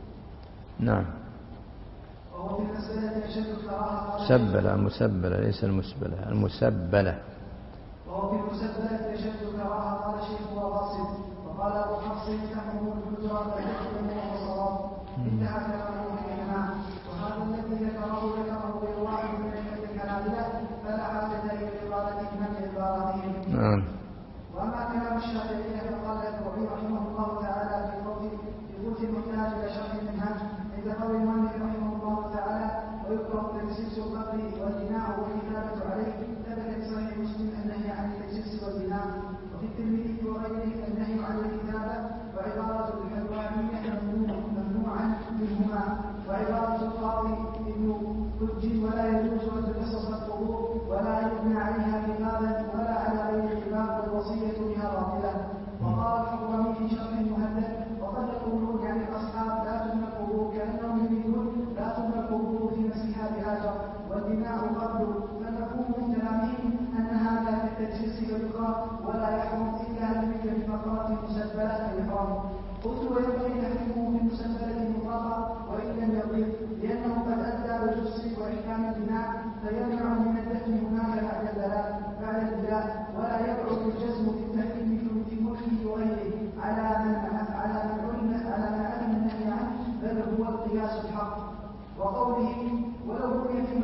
نعم. وهو في المسبلة أشد الكراهة. مسبلة مسبلة ليس المسبلة، المسبلة. وهو في المسبلة أشد الكراهة. قال الشيخ هو واصل. وقال أبو حفص تحمل الحجرة فيحكم وهو صواب. انتهى كلامه الإمام. وهذا الذي ذكره ذكره غير واحد من الحنابلة، فلا حاجة إلى عبارة من عباراتهم. نعم. وأما كلام الشافعية فقال الربيع رحمه الله تعالى في قول في قوت المحتاج إلى شرح المنهاج عند قول المؤلف رحمه الله تعالى ويكره تجسيس القبر والبناء والكتابة عليه. ثبت في صحيح مسلم النهي عن التجسيس والبناء، وفي الترمذي وغيره النهي عن الكتابة، وعبارة الحلوانية ممنوعا منهما، وعبارة القاضي ابن حج ولا يجوز أن تجسس القبور ولا يبنى عليها كتابا ولا على غير الكتاب والوصية بها باطلة. وقال الحضرمي في شرح المهذب وقد يقولون عن الأصحاب لا تبنى القبور كأنهم يريدون لا تبنى القبور في مسيحها بهاجر والبناء قبل، فنفهم من كلامهم أن هذا كالتجسيس والإكراه ولا يحرم إلا ذلك بمقرة مسبلة الإحرام. قلت وينبغي تحريمه في المسبلة المطلقة وإن لم يضيف، لأنه قد أدى بالجس وإحكام البناء فيمنع من الدفن هناك بعد البلاء بعد البلاء ولا يبعد الجزم في التحريم في ملكه وغيره على من على من علم على من علم النهي عنه، بل هو القياس الحق. وقوله ولو بني في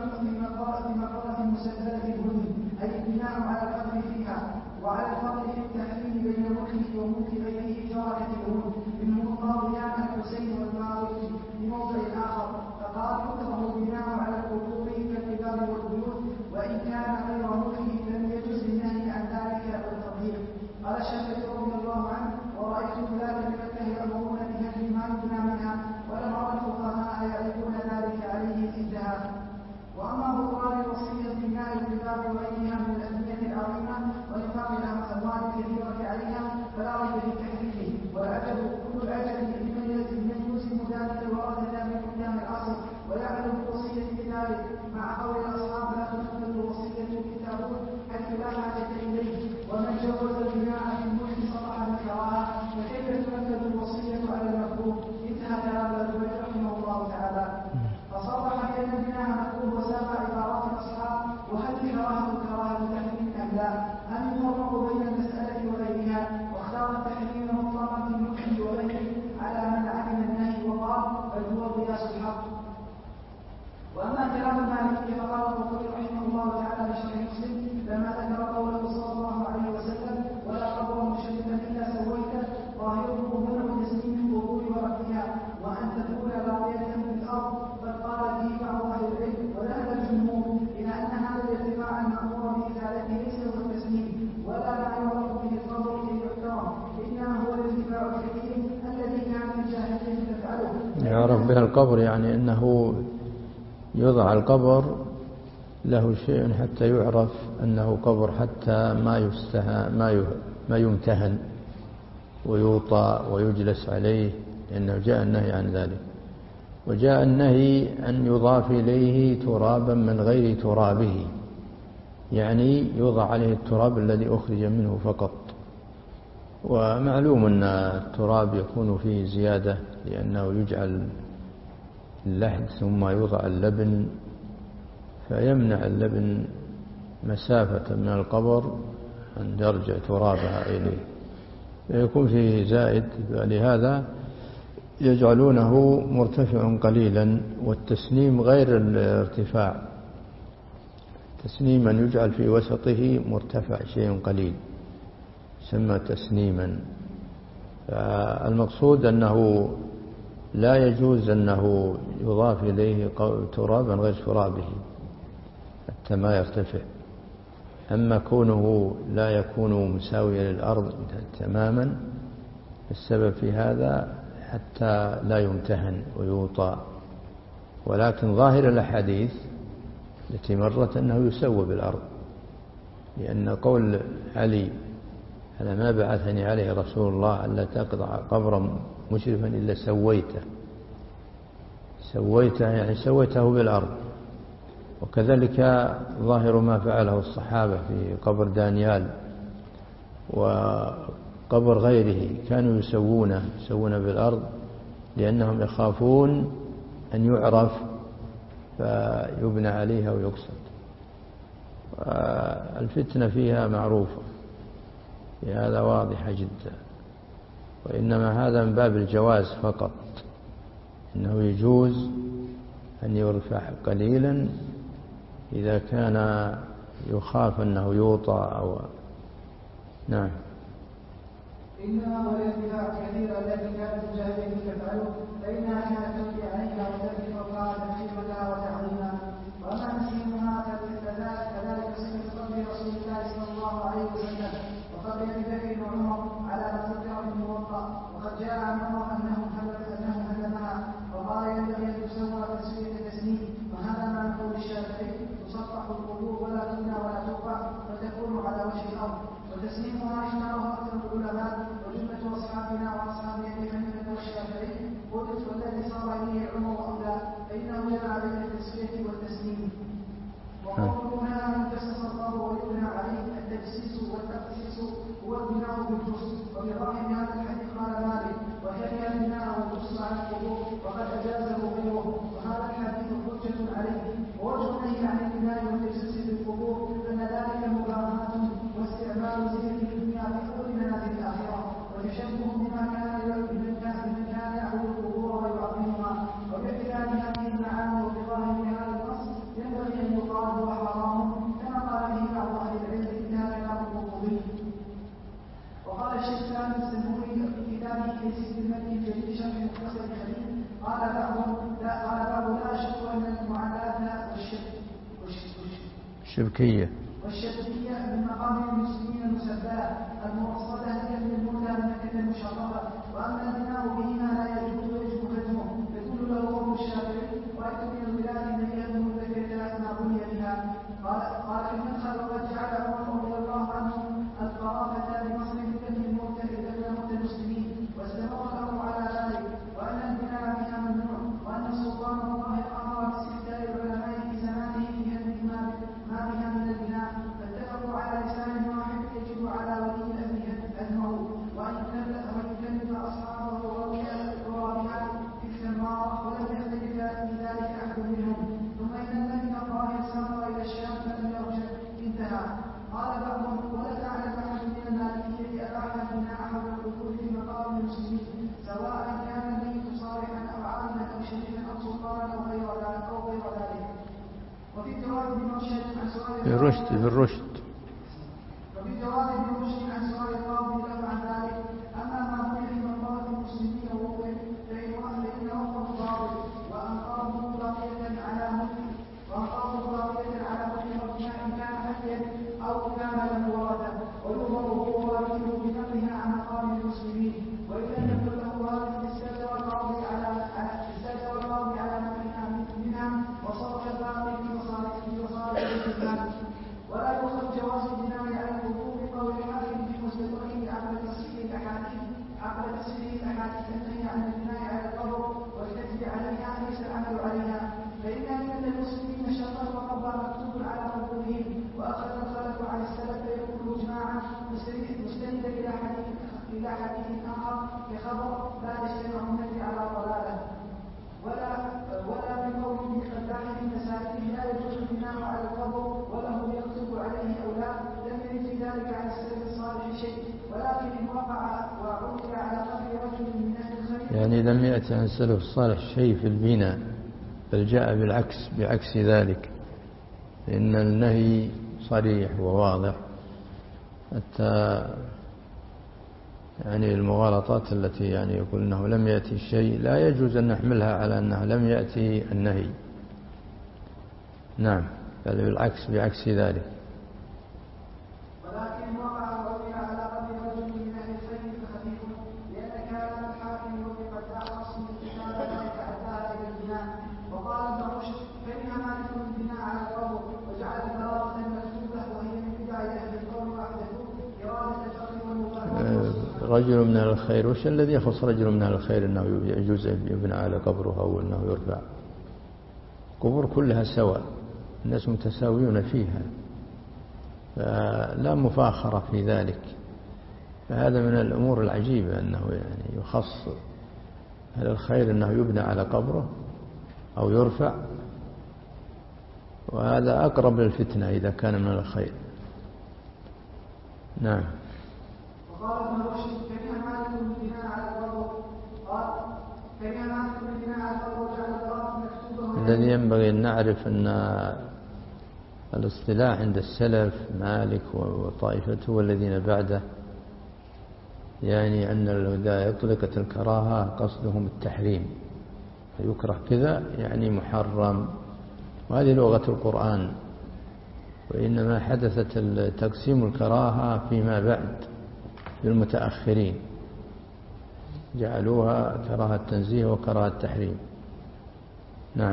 مقرة مسبلة الهدن أي البناء على القدر فيها وعلى الفرق في التحريم بين ملكه وملك غيره شركة الهدن منهم القاضيان الحسين والماوردي في موضع آخر، فقال يكره البناء على القبور كالقباب والبيوت وإن كان غير ملكه لم يجوز النهي عن ذلك والتطهير. قال الشافعي رضي الله عنه ورأيت بلاد بمكة يأمرون بهدم ما يبنى منها ولم أرى الفقهاء يعرفون ذلك عليه الانتهاء. وأما بطلان الوصية ببناء الكتاب وغيرها من الأهمية العظيمة وإنفاق الأموال الكثيرة عليها فلا ريب في تحريمه، والعجب كل العجب لمن يلزم ذلك ورثة من حكام العصر ويعمل بالوصية بذلك مع قول الأصحاب لا تنفذ الوصية كتابه حيث لا حاجة إليه، ومن جوز البناء في الملك صرح بالكراهة فكيف تنفذ الوصية على المكروه. انتهى كلام الزبير رحمه الله تعالى. فصرح بأن البناء مكروه وسامع عبارات الأصحاب. وهل كراهة الكراهة تحريم أم لا؟ أم يفرق بين المسألة وغيرها واختار التحريم مطلقا في الملك وغيره على من علم النهي وقال بل هو القياس الحق. وأما كلام المالكي فقال القرطبي رحمه الله تعالى بشرح مسلم لما ذكر قوله صلى الله عليه وسلم ولا قبر مشرفا إلا سويته ظاهره منع تسليم القبور ورفعها وأن تكون باقية في الأرض، بل قال فيه بعض أهل العلم وذهب الجمهور إلى أن هذا الارتفاع المأمور بإزالته ليس هو التسليم ولا ما يعرف به القبر في الاحترام، إنما هو الارتفاع الكثير الذي كان الجاهلية تفعله. يعرف به القبر يعني أنه يوضع القبر له شيء حتى يعرف أنه قبر، حتى ما يستهى ما ما يمتهن ويوطى ويجلس عليه، لأنه جاء النهي عن ذلك. وجاء النهي أن يضاف إليه ترابا من غير ترابه، يعني يوضع عليه التراب الذي أخرج منه فقط. ومعلوم أن التراب يكون فيه زيادة لأنه يجعل اللحد ثم يوضع اللبن فيمنع اللبن مسافة من القبر أن يرجع ترابها إليه فيكون فيه زائد، فلهذا يجعلونه مرتفع قليلا. والتسنيم غير الارتفاع، تسنيما يجعل في وسطه مرتفع شيء قليل يسمى تسنيما. المقصود أنه لا يجوز أنه يضاف إليه ترابا غير ترابه حتى ما يرتفع. أما كونه لا يكون مساويا للأرض تماما السبب في هذا حتى لا يمتهن ويوطى. ولكن ظاهر الأحاديث التي مرت أنه يسوى بالأرض، لأن قول علي: أنا ما بعثني عليه رسول الله ألا تقطع قبرا مشرفا إلا سويته. سويته يعني سويته بالأرض. وكذلك ظاهر ما فعله الصحابة في قبر دانيال وقبر غيره، كانوا يسوونه يسوون بالأرض لأنهم يخافون أن يعرف فيبنى عليها ويقصد. الفتنة فيها معروفة، هذا واضحة جدا. وإنما هذا من باب الجواز فقط، إنه يجوز أن يرفع قليلا إذا كان يخاف أنه يوطى أو نعم. إنما هو الارتفاع الكثير التي كانت الجاهلية تفعله، فإنها كانت تلقي عليها وتلقي فوقها تكريما وتعظيما. وما نسيمها كذلك سنة قبل رسول الله صلى الله عليه وسلم وقبل أبي بكر وعمر على ما ذكر في الموطأ. وقد جاء عن عمر أنه هدمها وقال: ينبغي أن تسوى تسوية تسنيم. وهذا ما نقول الشافعي: تصفح القبور ولا تبنى ولا ترفع فتكون على وجه الأرض. وتسليمها اشتراه أكثر العلماء وجملة أصحابنا وأصحاب أبي حنيفة والشافعي. قلت: والذي صار إليه عمر أولى، فإنه جمع بين التسوية والتسليم. وقوله نهى أن يجسس القبر ويبنى عليه، التجسيس والتقسيس هو البناء بالجس. وبظاهر هذا الحديث قال مالك: وكره البناء والجس على القبور وقد أجازه غيره، وهذا الحديث حجة عليه. ووجه النهي عن البناء والتجسيس بالقبور أن ذلك مباهاة واستعمال زينة الدنيا في أول منازل الآخرة، وتشبه بما كان بمن كان يعبد القبور ويعظمها. وباعتبار هذه المعاني وبظاهر هذا النص ينبغي أن يقال هو حرام، كما قال به بعض أهل العلم: إنها كلام القرطبي. وقال الشيخ سالم السنبوري في كتابه تيسير المتن الجديد شرح مختصر الخليل: قال بعضهم لا قال بعض لا شك أن المعاداة الشبكية والشبكية من مقام المسلمين المسباة الموصلة لكلمة المولى من مكة المشرفة. وأما البناء بهما لا يجوز ويجب هدمه، يقول له قوم الشافعي: رأيت من البلاد التي يهدم الذكر ما بني بها. قال في المدخل: وقد جعل عمر رضي الله عنه الخرافة بمصر لكلمة الموتى إلى موتى المسلمين، واستمر الأمر على ذلك، وأن البناء بها ممنوع، وأن سلطان الله أمر باستفتاء العلماء في زمانه بهدم ما بها من البناء، فاتفقوا على لسان واحد يجب على ولي الأمر هدمه، وأن يكلف أصحابه وروابها تلك المارة، ولم يختلف في ذلك أحد منهم. ثم إن النبي الظاهر سافر إلى الشام فلم يرجع، انتهى. قال بعضهم: ولا تعلم أحد من المالكية أباح البناء حول القبور في مقام المسلمين، سواء كان الميت صالحا أو عالما أو شريفا أو سلطانا أو غير ذلك أو غير ذلك. وفي جواب ابن رشد عن سؤال بالرشد بالرشد وفي جواب ابن رشد عن سؤال القاضي له عن ذلك: أما ما بني في مقام المسلمين ووقف فإن وقفه باطل، وأنقاضه باقية على ملك وأنقاضه باقية على ملك ربنا إن كان حيا أو كان له ورثة، ويؤمره والده بنقلها عن مقام المسلمين. وإن لم يكن له ورثة استأجر القاضي على استأجر القاضي على نقلها منها وصرف الباقي في مصالح الإسلام. ولا يؤخذ جواز البناء على القبور بقول الحاكم في مستدركه عقل تصحيح الأحاديث عقل تصحيح الأحاديث النهي عن البناء على القبر والكذب عليها ليس العمل عليها، فإن من المسلمين شرط وقضى مكتوب على قبورهم، وأخذ الخلف عن السلف فيكون إجماعا مستندا إلى حديث إلى حديث آخر كخبر لا يجتمع النهي على ضلاله. ولا ولا من قوله بخلاف المساجد لا يجوز البناء على القبر وله يكتب عليه او لا، لم يرد في ذلك على السلف الصالح شيء، ولكن ان وقع وعرض على قبر رجل من اهل الخير يعني لم يأتي عن السلف الصالح شيء في البناء، بل جاء بالعكس بعكس ذلك، لأن النهي صريح وواضح حتى يعني المغالطات التي يعني يقول أنه لم يأتي الشيء لا يجوز أن نحملها على أنه لم يأتي النهي. نعم، بل بالعكس بعكس ذلك. ولكن وقع الرجل على قدر رجل من أهل الخير فخفيف، لأن كلام الحاكم وقد أخص من الكتاب لا يتعداها إلى البناء. وقال ابن رشد: كره مالك البناء على القبر وجعل البلاغة المكتوبة وهي من بدع أهل القول وأحدثوه إرادة الفقر والمبالغة. رجل من أهل الخير، وش الذي يخص رجل من أهل الخير أنه يجوز يبنى على قبره أو أنه يرفع؟ قبور كلها سواء، الناس متساويون فيها، فلا مفاخرة في ذلك. فهذا من الأمور العجيبة أنه يعني يخص أهل الخير أنه يبنى على قبره أو يرفع، وهذا أقرب للفتنة إذا كان من الخير. نعم. وقال ابن رشد: كره مالك البناء على القبر، قال كره مالك البناء على القبر وجعل البلاغة مكتوبة. الذي ينبغي أن نعرف أن الاصطلاح عند السلف مالك وطائفته والذين بعده يعني أن إذا أطلقت الكراهة قصدهم التحريم، فيكره كذا يعني محرم، وهذه لغة القرآن. وإنما حدثت تقسيم الكراهة فيما بعد للمتأخرين، جعلوها كراهة تنزيه وكراهة تحريم. نعم.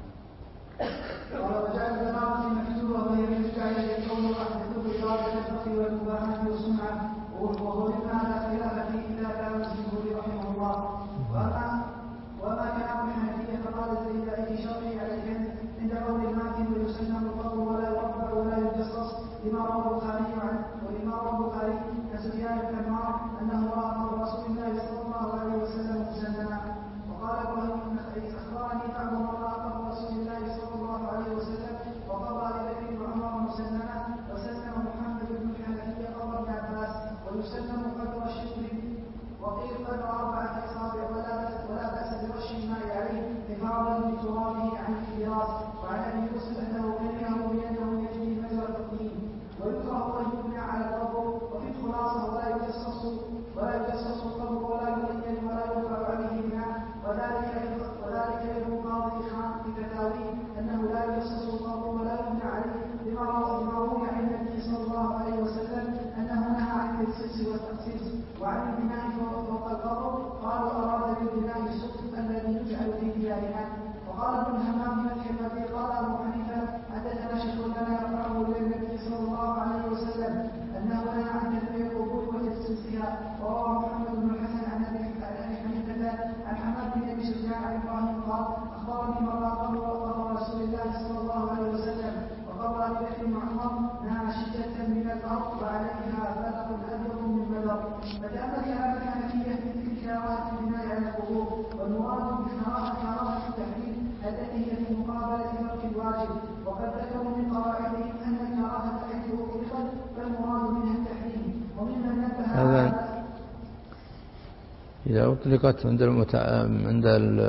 إذا أطلقت عند عند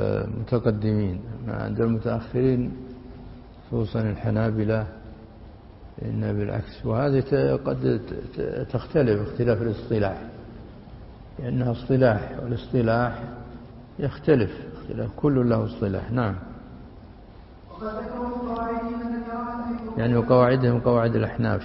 المتقدمين، عند المتأخرين خصوصا الحنابلة إن بالعكس، وهذه قد تختلف اختلاف الاصطلاح، لأنها اصطلاح والاصطلاح يختلف اختلاف، كل له اصطلاح. نعم. يعني وقواعدهم قواعد الأحناف.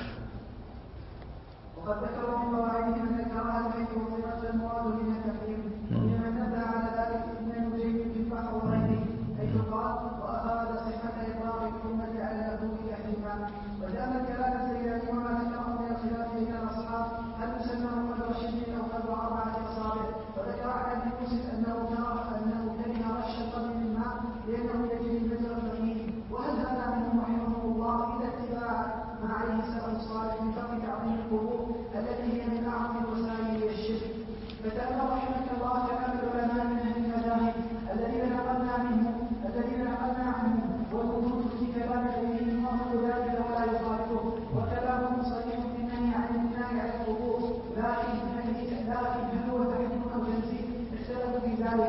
ذلك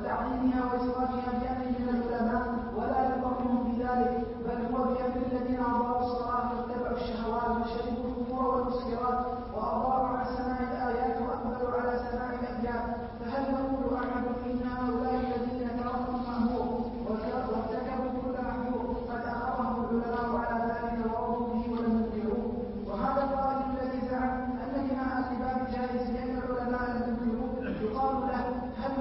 وتعظيمها وإسرافها بأمر من العلماء ولا يقرهم بذلك، بل هو بأمر الذين أضاعوا الصلاة واتبعوا الشهوات وشربوا الخمور والمسكرات وأضاعوا عن سماع الآيات وأقبلوا على سماع الأبيات. فهل يقول أحد إن هؤلاء الذين تركوا المأمور وارتكبوا كل محظور قد أقرهم العلماء على ذلك ورضوا به ولم ينكروه؟ وهذا القائل الذي زعم أن دماء الربا جائز لأن العلماء لم ينكروه يقال له هل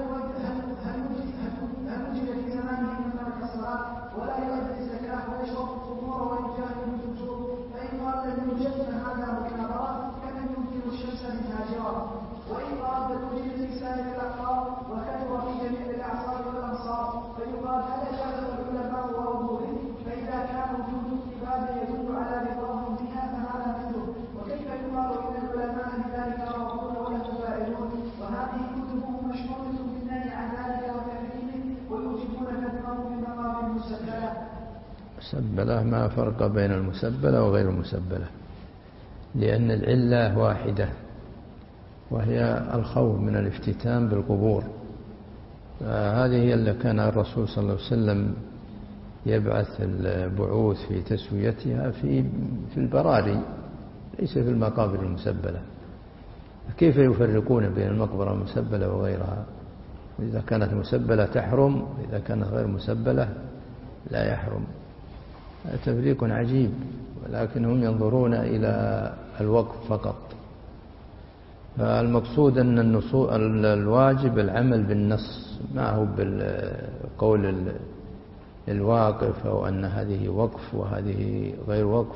هل وجد في زمانه من ترك الصلاة ولا يؤدي الزكاة ويشرب الخمور ويجاهد بالفجور؟ فإن قال لم يوجد فهذا مكابرة كمن ينكر الشمس بالهاجرة. وإن قال بل وجد في سائر الأقطار وكثر في جميع الأعصار والأمصار فيقال هل أجازه العلماء ورضوا به؟ فإذا كان وجود العباد يدل على رضاهم بها فهذا مثله. وكيف يقال إن العلماء بذلك راضون وله فاعلون وهذه كتبهم مشهورة بالنهي عن ذلك وتحريمه ويوجبون كثره بمقام المسبلة؟ مسبلة ما فرق بين المسبلة وغير المسبلة، لأن العلة واحدة وهي الخوف من الافتتان بالقبور. هذه هي اللي كان الرسول صلى الله عليه وسلم يبعث البعوث في تسويتها في في البراري ليس في المقابر المسبلة. كيف يفرقون بين المقبرة المسبلة وغيرها؟ إذا كانت مسبلة تحرم، إذا كانت غير مسبلة لا يحرم. تفريق عجيب، ولكن هم ينظرون إلى الوقف فقط. فالمقصود أن الواجب العمل بالنص ما هو بالقول الواقف أو أن هذه وقف وهذه غير وقف.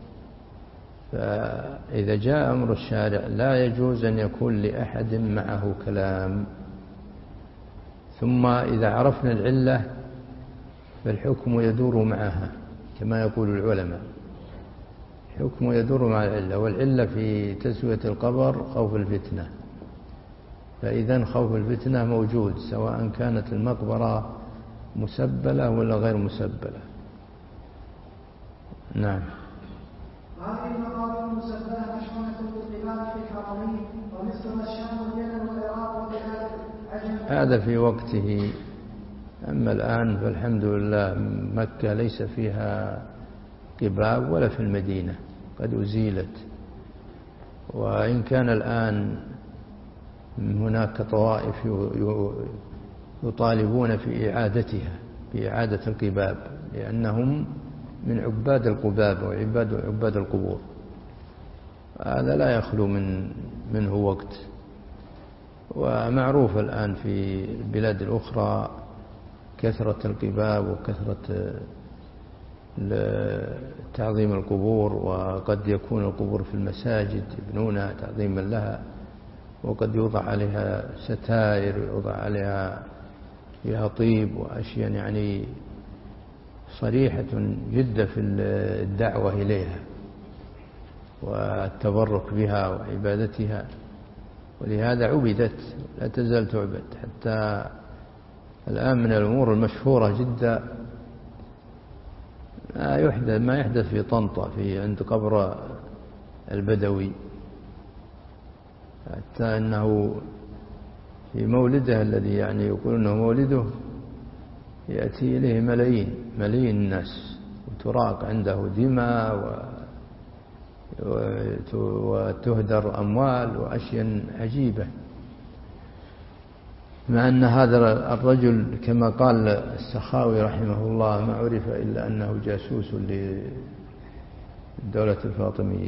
فإذا جاء أمر الشارع لا يجوز أن يكون لأحد معه كلام. ثم إذا عرفنا العلة فالحكم يدور معها كما يقول العلماء، الحكم يدور مع العلة، والعلة في تسوية القبر خوف الفتنة. فإذا خوف الفتنة موجود سواء كانت المقبرة مسبلة ولا غير مسبلة. نعم. هذه المقابر المسبلة مشحونة بالقباب في الحرمين ومثلها الشام واليمن والعراق وبلاد عجم. هذا في وقته. أما الآن فالحمد لله مكة ليس فيها قباب ولا في المدينة، قد أزيلت. وإن كان الآن هناك طوائف يطالبون في إعادتها، في إعادة القباب، لأنهم من عباد القباب وعباد عباد القبور. هذا لا يخلو من منه وقت. ومعروف الآن في البلاد الأخرى كثرة القباب وكثرة تعظيم القبور، وقد يكون القبور في المساجد يبنونها تعظيما لها، وقد يوضع عليها ستائر ويوضع عليها فيها طيب وأشياء يعني صريحة جدا في الدعوة إليها والتبرك بها وعبادتها. ولهذا عبدت، لا تزال تعبد حتى الآن. من الأمور المشهورة جدا ما يحدث ما يحدث في طنطا في عند قبر البدوي، حتى أنه في مولده الذي يعني يقول أنه مولده يأتي إليه ملايين ملايين الناس، وتراق عنده دماء وتهدر أموال وأشياء عجيبة. مع أن هذا الرجل كما قال السخاوي رحمه الله ما عرف إلا أنه جاسوس للدولة الفاطمية،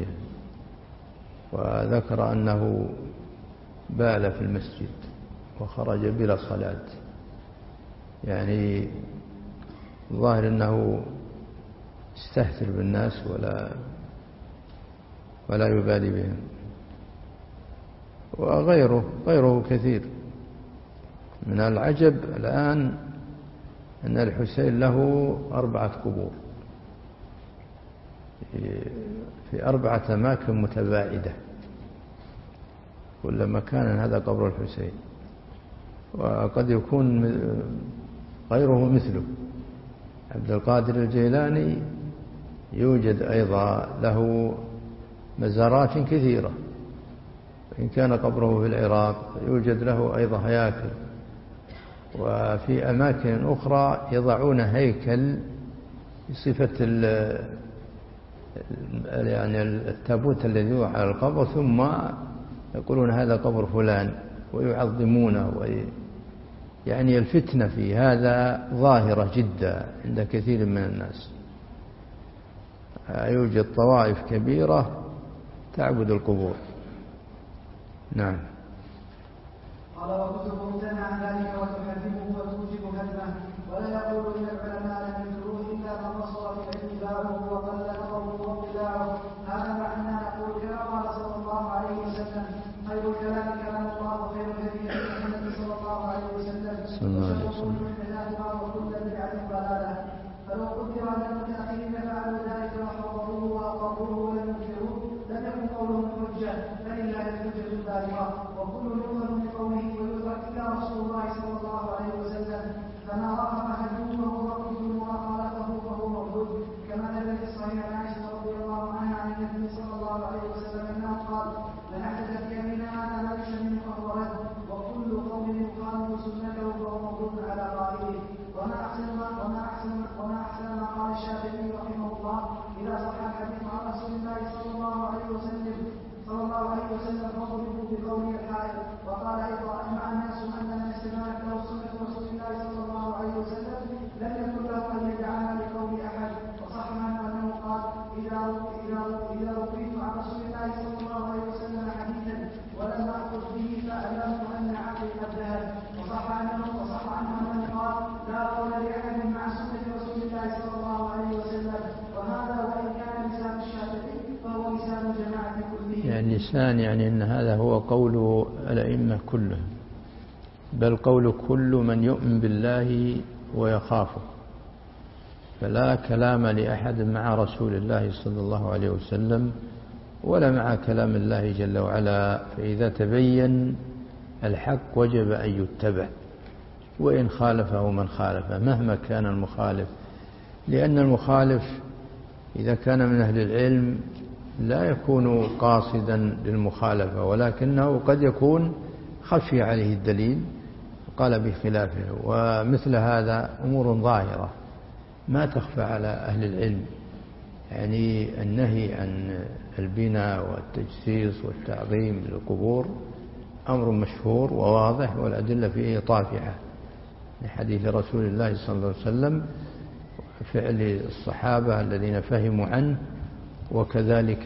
وذكر أنه بال في المسجد وخرج بلا صلاة. يعني ظاهر أنه استهتر بالناس ولا ولا يبالي بهم. وغيره غيره كثير. من العجب الآن أن الحسين له أربعة قبور في أربعة أماكن متباعدة، كل مكان هذا قبر الحسين. وقد يكون غيره مثله. عبد القادر الجيلاني يوجد أيضا له مزارات كثيرة، إن كان قبره في العراق يوجد له أيضا هياكل. وفي أماكن أخرى يضعون هيكل بصفة يعني التابوت الذي يوضع على القبر، ثم يقولون هذا قبر فلان ويعظمونه وي يعني الفتنة في هذا ظاهرة جدا عند كثير من الناس. يوجد طوائف كبيرة تعبد القبور. نعم. قال وكتبهم تنهى عن ذلك وتحرمه وتوجب هدمه، ولا يقول ان العلماء لم ينكروه الا من بصر في اتباعه وقل نظره واطلاعه. هذا معنى نقول كما قال صلى الله عليه وسلم: خير الكلام كلام الله وخير الهدي هدي محمد صلى الله عليه وسلم وشر كل محدثاتها وكل بدعه ضلاله. فلو قدر ان المتاخرين فعلوا ذلك وحفظوه واقروه ولم ينكروه لم يكن قولهم حجه، فلله الحجه البالغه، وكل يؤمن بقوله ويترك الا رسول الله صلى الله عليه وسلم، فما رغب هدوه فهو مردود وما خالفه فهو مردود. كما ثبت في الصحيح عن عائشه رضي الله عنها عن النبي صلى الله عليه وسلم انه قال: من احدث في امرنا هذا ما ليس منه فهو رد، وكل قول يخالف سنته فهو مردود على قائله. وما احسن ما وما احسن وما احسن ما قال الشافعي رحمه الله: اذا صح الحديث عن رسول الله صلى الله عليه وسلم صلى الله عليه وسلم فضربوا بقول الحائط. وقال ايضا: اجمع الناس ان من استمعت له سنه رسول الله صلى الله عليه وسلم لم يكن له ان يدعها لقول احد. وصح عنه انه قال: اذا اذا اذا رويت عن رسول الله صلى الله عليه وسلم حديثا ولم اخذ به فاعلمت ان عقلي قد ذهب. وصح عنه وصح عنه انه قال: لا قول لاحد مع سنه رسول الله صلى الله عليه وسلم. وهذا وان كان لسان الشافعي فهو لسان جماعه كلهم. يعني لسان يعني أن هذا هو قول الأئمة كلهم، بل قول كل من يؤمن بالله ويخافه، فلا كلام لأحد مع رسول الله صلى الله عليه وسلم ولا مع كلام الله جل وعلا. فإذا تبين الحق وجب أن يتبع وإن خالفه من خالفه مهما كان المخالف، لأن المخالف إذا كان من أهل العلم لا يكون قاصدا للمخالفة، ولكنه قد يكون خفي عليه الدليل قال بخلافه. ومثل هذا أمور ظاهرة ما تخفى على أهل العلم، يعني النهي عن البناء والتجسيس والتعظيم للقبور أمر مشهور وواضح، والأدلة فيه طافحة لحديث رسول الله صلى الله عليه وسلم، فعل الصحابة الذين فهموا عنه، وكذلك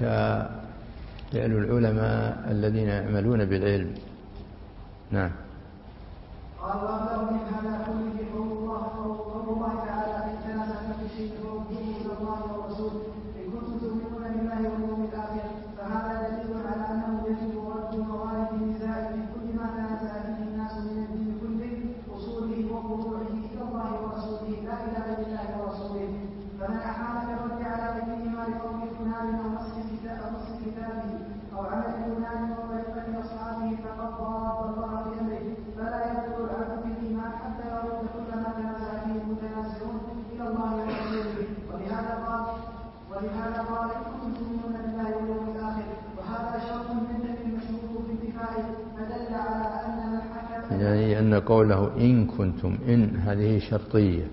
فعل العلماء الذين يعملون بالعلم. نعم. قال: وأخبر من هذا كله قول الله قول الله تعالى: إن تنازعتم في شيء فردوه إلى الله والرسول إن كنتم تؤمنون بالله واليوم الآخر. فهذا دليل على أنه يجب رد موارد النزاع في كل ما تنازع فيه الناس من الدين كله أصوله وفروعه إلى الله ورسوله لا إلى غير الله ورسوله. فمن أحال كالرد على غيرهما لقول فلان أو نص كتابه أو عمل فلان وطريقة أصحابه فقد ضاد الله بأمره، فلا يدخل العبد في الإيمان حتى يرد كل ما تنازع فيه المتنازعون إلى الله ورسوله. ولهذا قال ولهذا قال إن كنتم تؤمنون بالله واليوم الآخر، وهذا شرط ينتفي المشروط في انتفاعه، فدل على أن من حكم يعني أن قوله إن كنتم، إن هذه شرطية،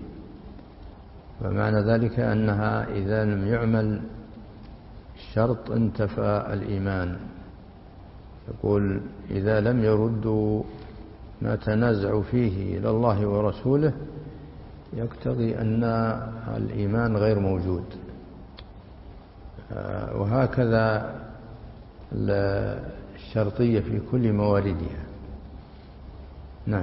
ومعنى ذلك أنها إذا لم يعمل الشرط انتفى الإيمان. يقول إذا لم يردوا ما تنازعوا فيه إلى الله ورسوله يقتضي أن الإيمان غير موجود. وهكذا الشرطية في كل مواردها. نعم.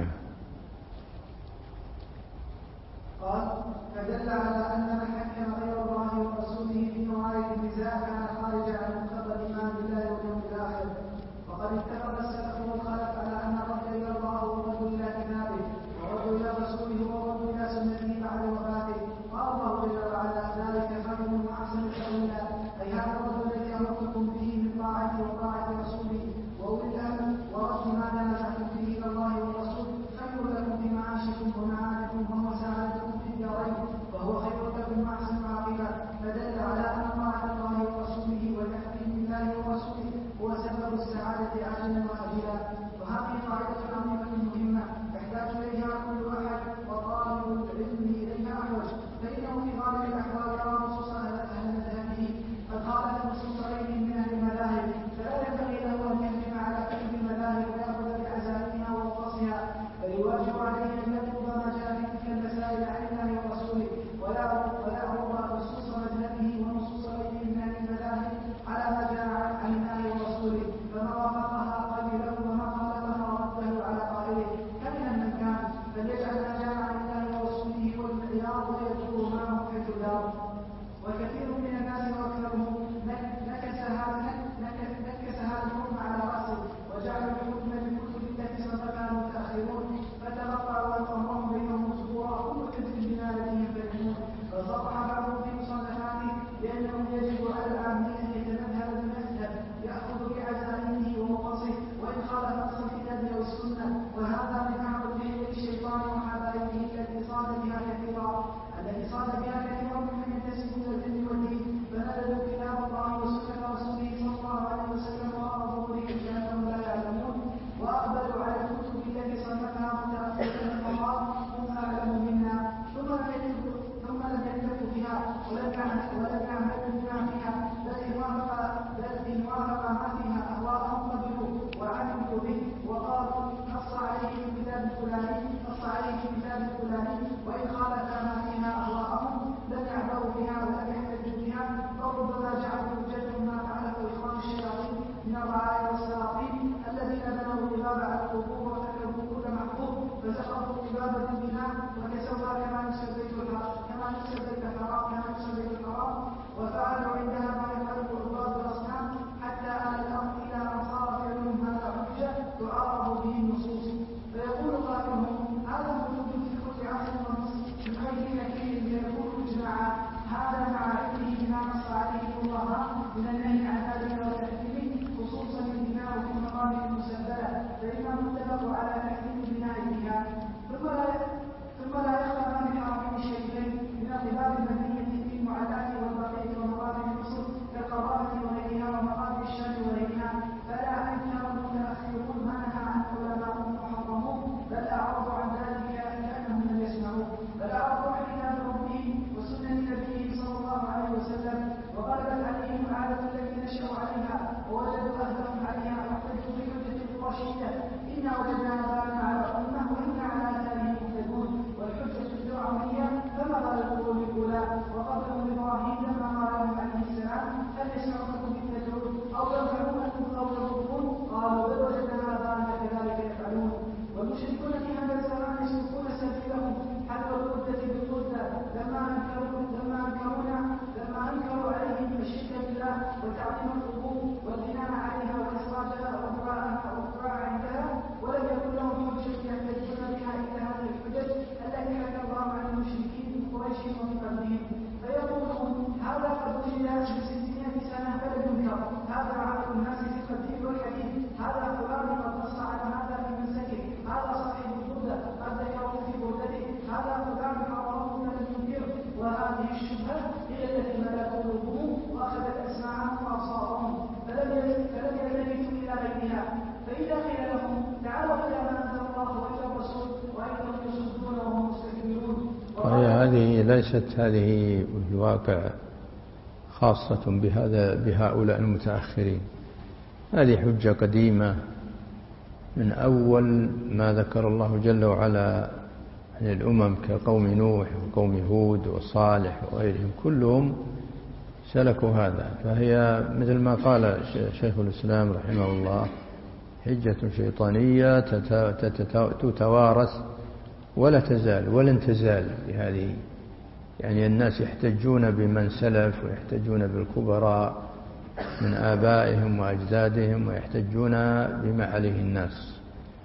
قال: فدل على أن من حكم غير الله ورسوله في موارد النزاع كان خارجا عن مقتضى الإيمان بالله واليوم الآخر. وقد اتفق السلف والخلف على أن الرد إلى الله والرد إلى كتابه والرد إلى رسوله والرد إلى سنته بعد وفاته. قال الله جل وعلا: ذلك خير وأحسن تأويلا، أي هذا الرد الذي أمرتكم به من طاعته وطاعة رسوله وأولي الأمر، ورد ما تنازعتم فيه إلى الله والرسول خير لكم في معاشكم ومعادكم وهو سعادتكم في الدارين، وهو خير لكم وأحسن عاقبة. فدل على أن طاعة الله ورسوله والتحكيم بالله ورسوله هو سبب السعادة عاجلا وآجلا. وهذه قاعدة عظيمة مهمة يحتاج إليها كل أحد الأرض ويذكر ما هم حيث الأرض. وكثير من الناس وأكثرهم نكس هذا نكس هذا الحكم على رأسه وجعل الحكم بالكتب التي صنفها المتأخرون فتغطوا أمرهم بينهم صدورا كل حزب بما لديهم فرحون. فصرح بعضهم في مصنفاته لأنه يجب على العامل أن يتمذهب بالمذهب يأخذ بعزائمه ومقصه وإن خالف نص الكتاب أو السنة، وهذا من أعظم فعل الشيطان وحبائله التي صاد بها كثيرا التي صاد بها كثيرا ممن ينتسب إلى العلم والدين فنبذوا كتاب الله وسنة رسوله صلى الله عليه وسلم وراء ظهورهم كأنهم لا يعلمون، وأقبلوا على الكتب التي صنفها متأخرون من الله هم أعلم منا، ثم لم يكتبوا ثم لم يكتبوا فيها ولم يعملوا بما فيها، بل إن وافق بل إن وافق ما فيها أهواءهم قبلوا وعملوا به وقالوا نص عليه الكتاب الفلاني نص عليه الكتاب الفلاني، وإن خالف ما فيها أهواءهم لم يعبروا بها ولم يحتجوا بها، فربما جعلوا حجتهم ما فعله إخوان الشياطين من الرعايا والسلاطين الذين بنوا القباب على القبور وتكلفوا كل محبوب فزخرفوا القباب بالبناء وكسوها كما يكسر بيت الحرام كما يكسر بيت الحرام كما يكسر بيت الحرام، وفعلوا عندها ما يفعله العباد والاصنام حتى آل الامر الى ان صار فعلهم هذا حجه تعارض به النصوص. فيقول قائلهم هذا موجود في كل عصر ونص من غير نكير ليكون اجماعا، هذا مع علمه بما نص عليه الله من النهي عن ذلك وتحريمه خصوصا البناء في المقام المسبله فانه متفق على تحريم البناء بها. ثم لا يخفى ما من حرمين شيئين من القباب المبنيه في المعاداه والبقيه ومقابر مصر كالقرابه وغيرها ومقابر الشام وغيرها، فلا انكر المتاخرون ما نهى عنه علماءهم وحرموه بل اعرضوا عن ذلك كانهم لم يسمعوا، بل اعرضوا عن كتاب ربهم وسنه نبيه صلى الله عليه وسلم، وغلبت عليهم العاده التي نشأوا عليها ووجدوا اهلهم عليها واحتجوا بحجه القرشيه انا وجدنا ابانا على امه وانا على اثارهم مهتدون، والحجه الفرعونيه فما بال القرون الاولى وقبلهم ابراهيم لما قال لهم عليه السلام هل يسمعونكم ان تدعون او ينفعونكم او يضرون قالوا بل وجدنا ابانا كذلك يفعلون. والمشركون في هذا الزمان يسلكون سبيلهم حذو الردة بالردة لما انكروا لما انكرونا لما انكروا عليهم الشرك بالله وتعظيم القبور والبناء عليها واخراجها والدعاء عندها، ولم يكن لهم حجة يحتجون بها الا هذه الحجج التي حكى الله عن المشركين من قريش ومن قبلهم. فيقولون هذا قد وجد بستمائة سنة فلم ينكر، هذا عمل الناس في القديم والحديث، هذا فلان قد نص على هذا في منسكه، هذا صاحب البردة قد ذكره في بردته، هذا فلان حرمه فلم ينكره. وهذه الشبهة هي التي ملأت قلوبهم واخذت اسماعهم وابصارهم فلم يلتفتوا الى غيرها. فاذا قيل لهم تعالوا الى ما انزل الله والى الرسول وايضا يصدون وهم مستكبرون. وهي هذه ليست هذه الواقع خاصة بهذا بهؤلاء المتأخرين، هذه حجة قديمة من أول ما ذكر الله جل وعلا عن الأمم كقوم نوح وقوم هود وصالح وغيرهم كلهم سلكوا هذا. فهي مثل ما قال شيخ الإسلام رحمه الله حجة شيطانية تتوارث ولا تزال ولن تزال بهذه، يعني الناس يحتجون بمن سلف ويحتجون بالكبراء من آبائهم وأجدادهم ويحتجون بما عليه الناس،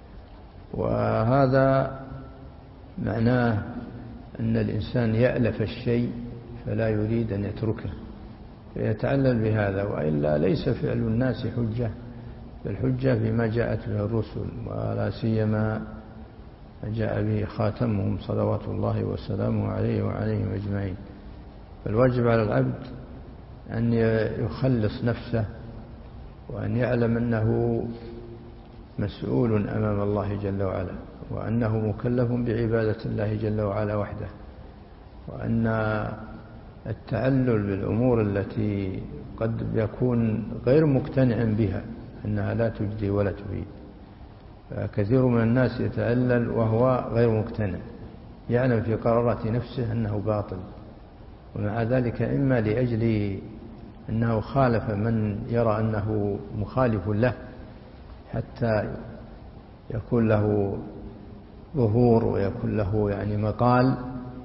وهذا معناه أن الإنسان يألف الشيء فلا يريد أن يتركه فيتعلل بهذا، وإلا ليس فعل الناس حجة، الحجة فيما جاءت به الرسل ولا سيما جاء به خاتمهم صلوات الله وسلامه عليه وعليهم أجمعين. فالواجب على العبد أن يخلص نفسه وأن يعلم أنه مسؤول أمام الله جل وعلا، وأنه مكلف بعبادة الله جل وعلا وحده، وأن التعلل بالأمور التي قد يكون غير مقتنع بها أنها لا تجدي ولا تفيد. كثير من الناس يتعلل وهو غير مقتنع، يعلم في قرارات نفسه أنه باطل، ومع ذلك إما لأجل أنه خالف من يرى أنه مخالف له حتى يكون له ظهور ويكون له يعني مقال،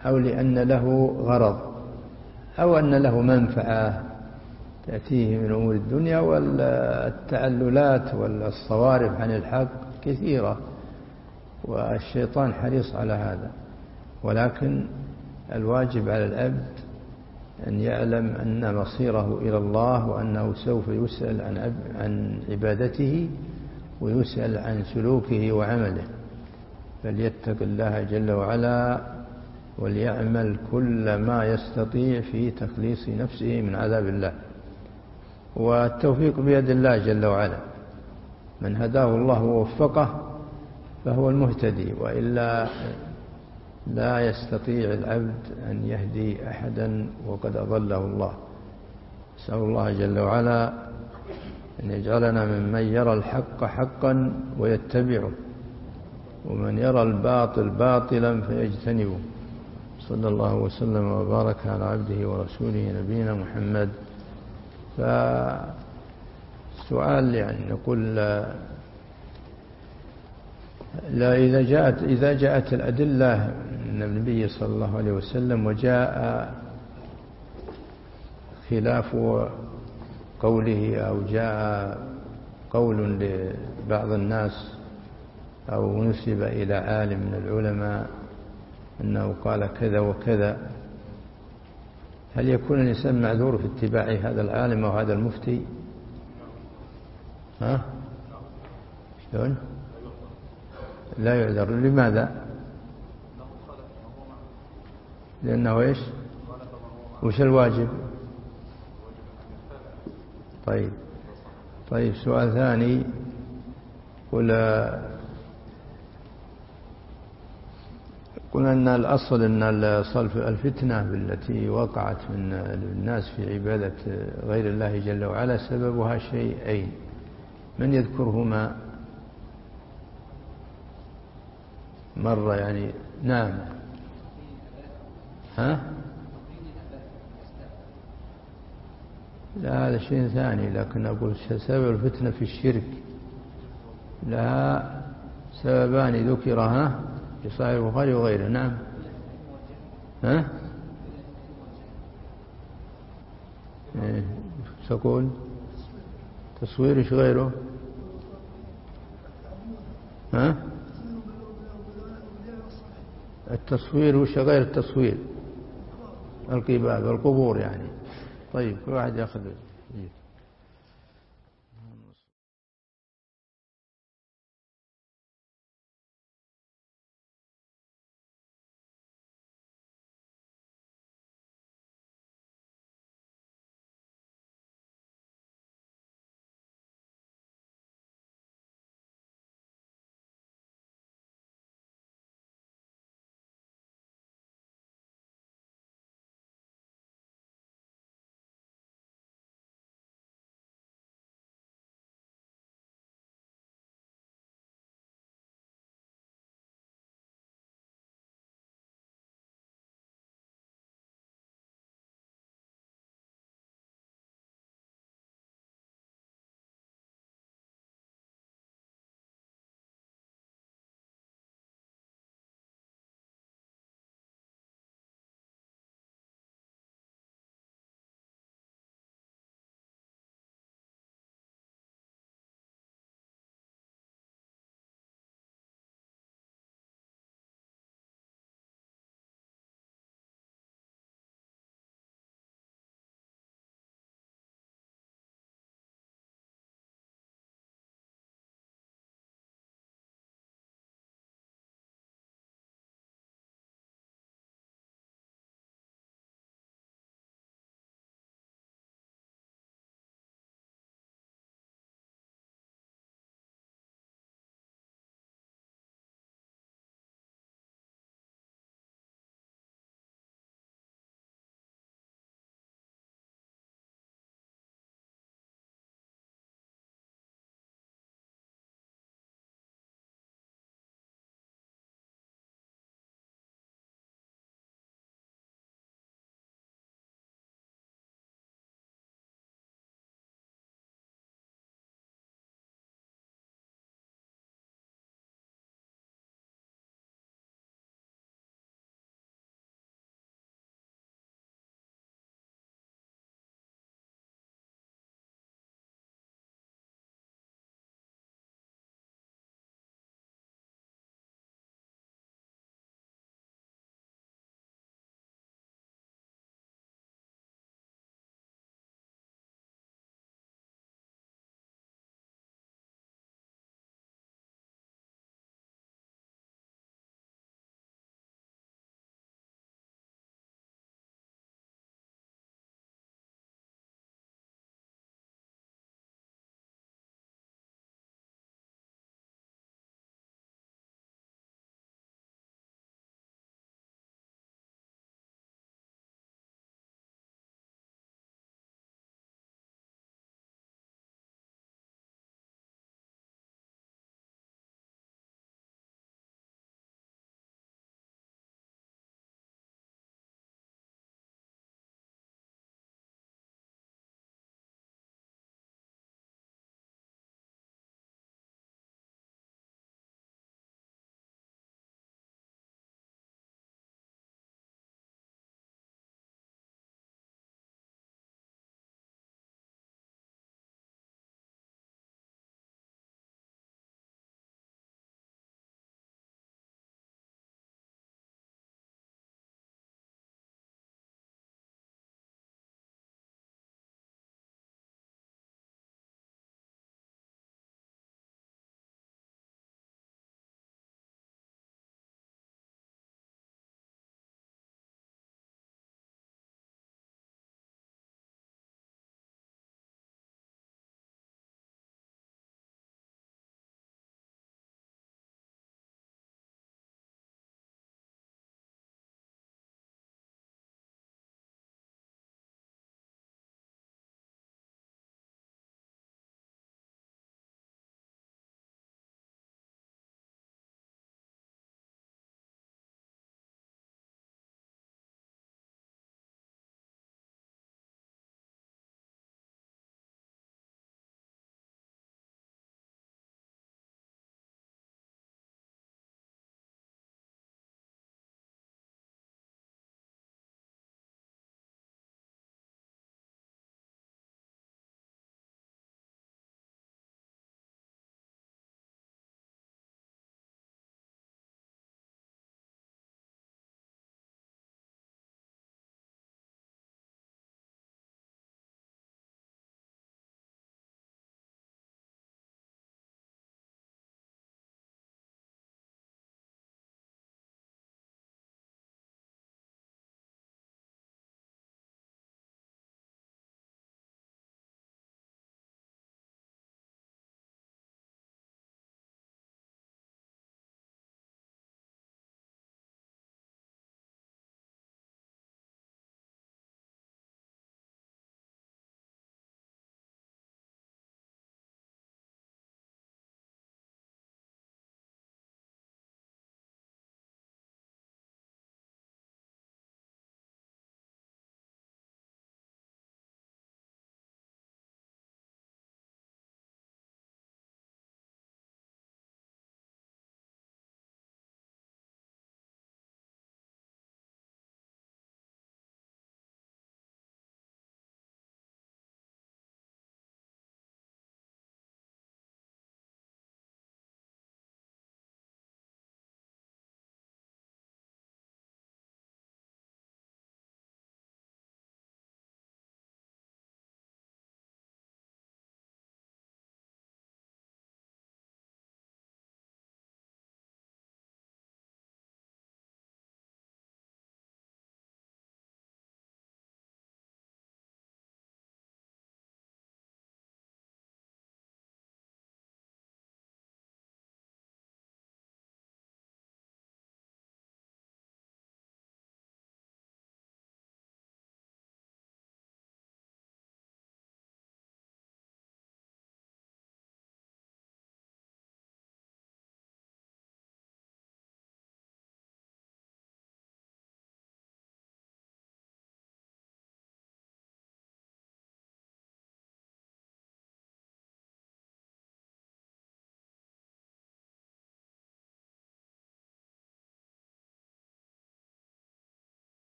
أو لأن له غرض أو أن له منفعة تأتيه من أمور الدنيا. والتعللات والصوارف عن الحق كثيرة والشيطان حريص على هذا. ولكن الواجب على العبد أن يعلم أن مصيره إلى الله وأنه سوف يسأل عن عن عبادته ويسأل عن سلوكه وعمله، فليتق الله جل وعلا وليعمل كل ما يستطيع في تخليص نفسه من عذاب الله. والتوفيق بيد الله جل وعلا، من هداه الله ووفقه فهو المهتدي، وإلا لا يستطيع العبد أن يهدي أحدا وقد أضله الله. أسأل الله جل وعلا أن يجعلنا ممن يرى الحق حقا ويتبعه، ومن يرى الباطل باطلا فيجتنبه. صلى الله وسلم وبارك على عبده ورسوله نبينا محمد. فالسؤال يعني نقول لا إذا جاءت إذا جاءت الأدلة من النبي صلى الله عليه وسلم وجاء خلاف قوله أو جاء قول لبعض الناس أو نسب إلى عالم من العلماء أنه قال كذا وكذا، هل يكون الإنسان معذور في اتباع هذا العالم أو هذا المفتي؟ ها؟ شلون؟ لا يعذر. لماذا؟ لأنه إيش؟ وش الواجب؟ طيب طيب سؤال ثاني. قل قلنا أن الأصل أن الفتنة التي وقعت من الناس في عبادة غير الله جل وعلا سببها شيئين، من يذكرهما؟ مرة يعني. نعم. ها؟ لا هذا شيء ثاني، لكن أقول سبب الفتنة في الشرك لها سببان ذكرها في صحيح البخاري وغيره. نعم. ها؟ إيه تقول تصوير ايش غيره؟ ها؟ التصوير وش غير التصوير؟ القباب القبور يعني. طيب كل واحد ياخذ.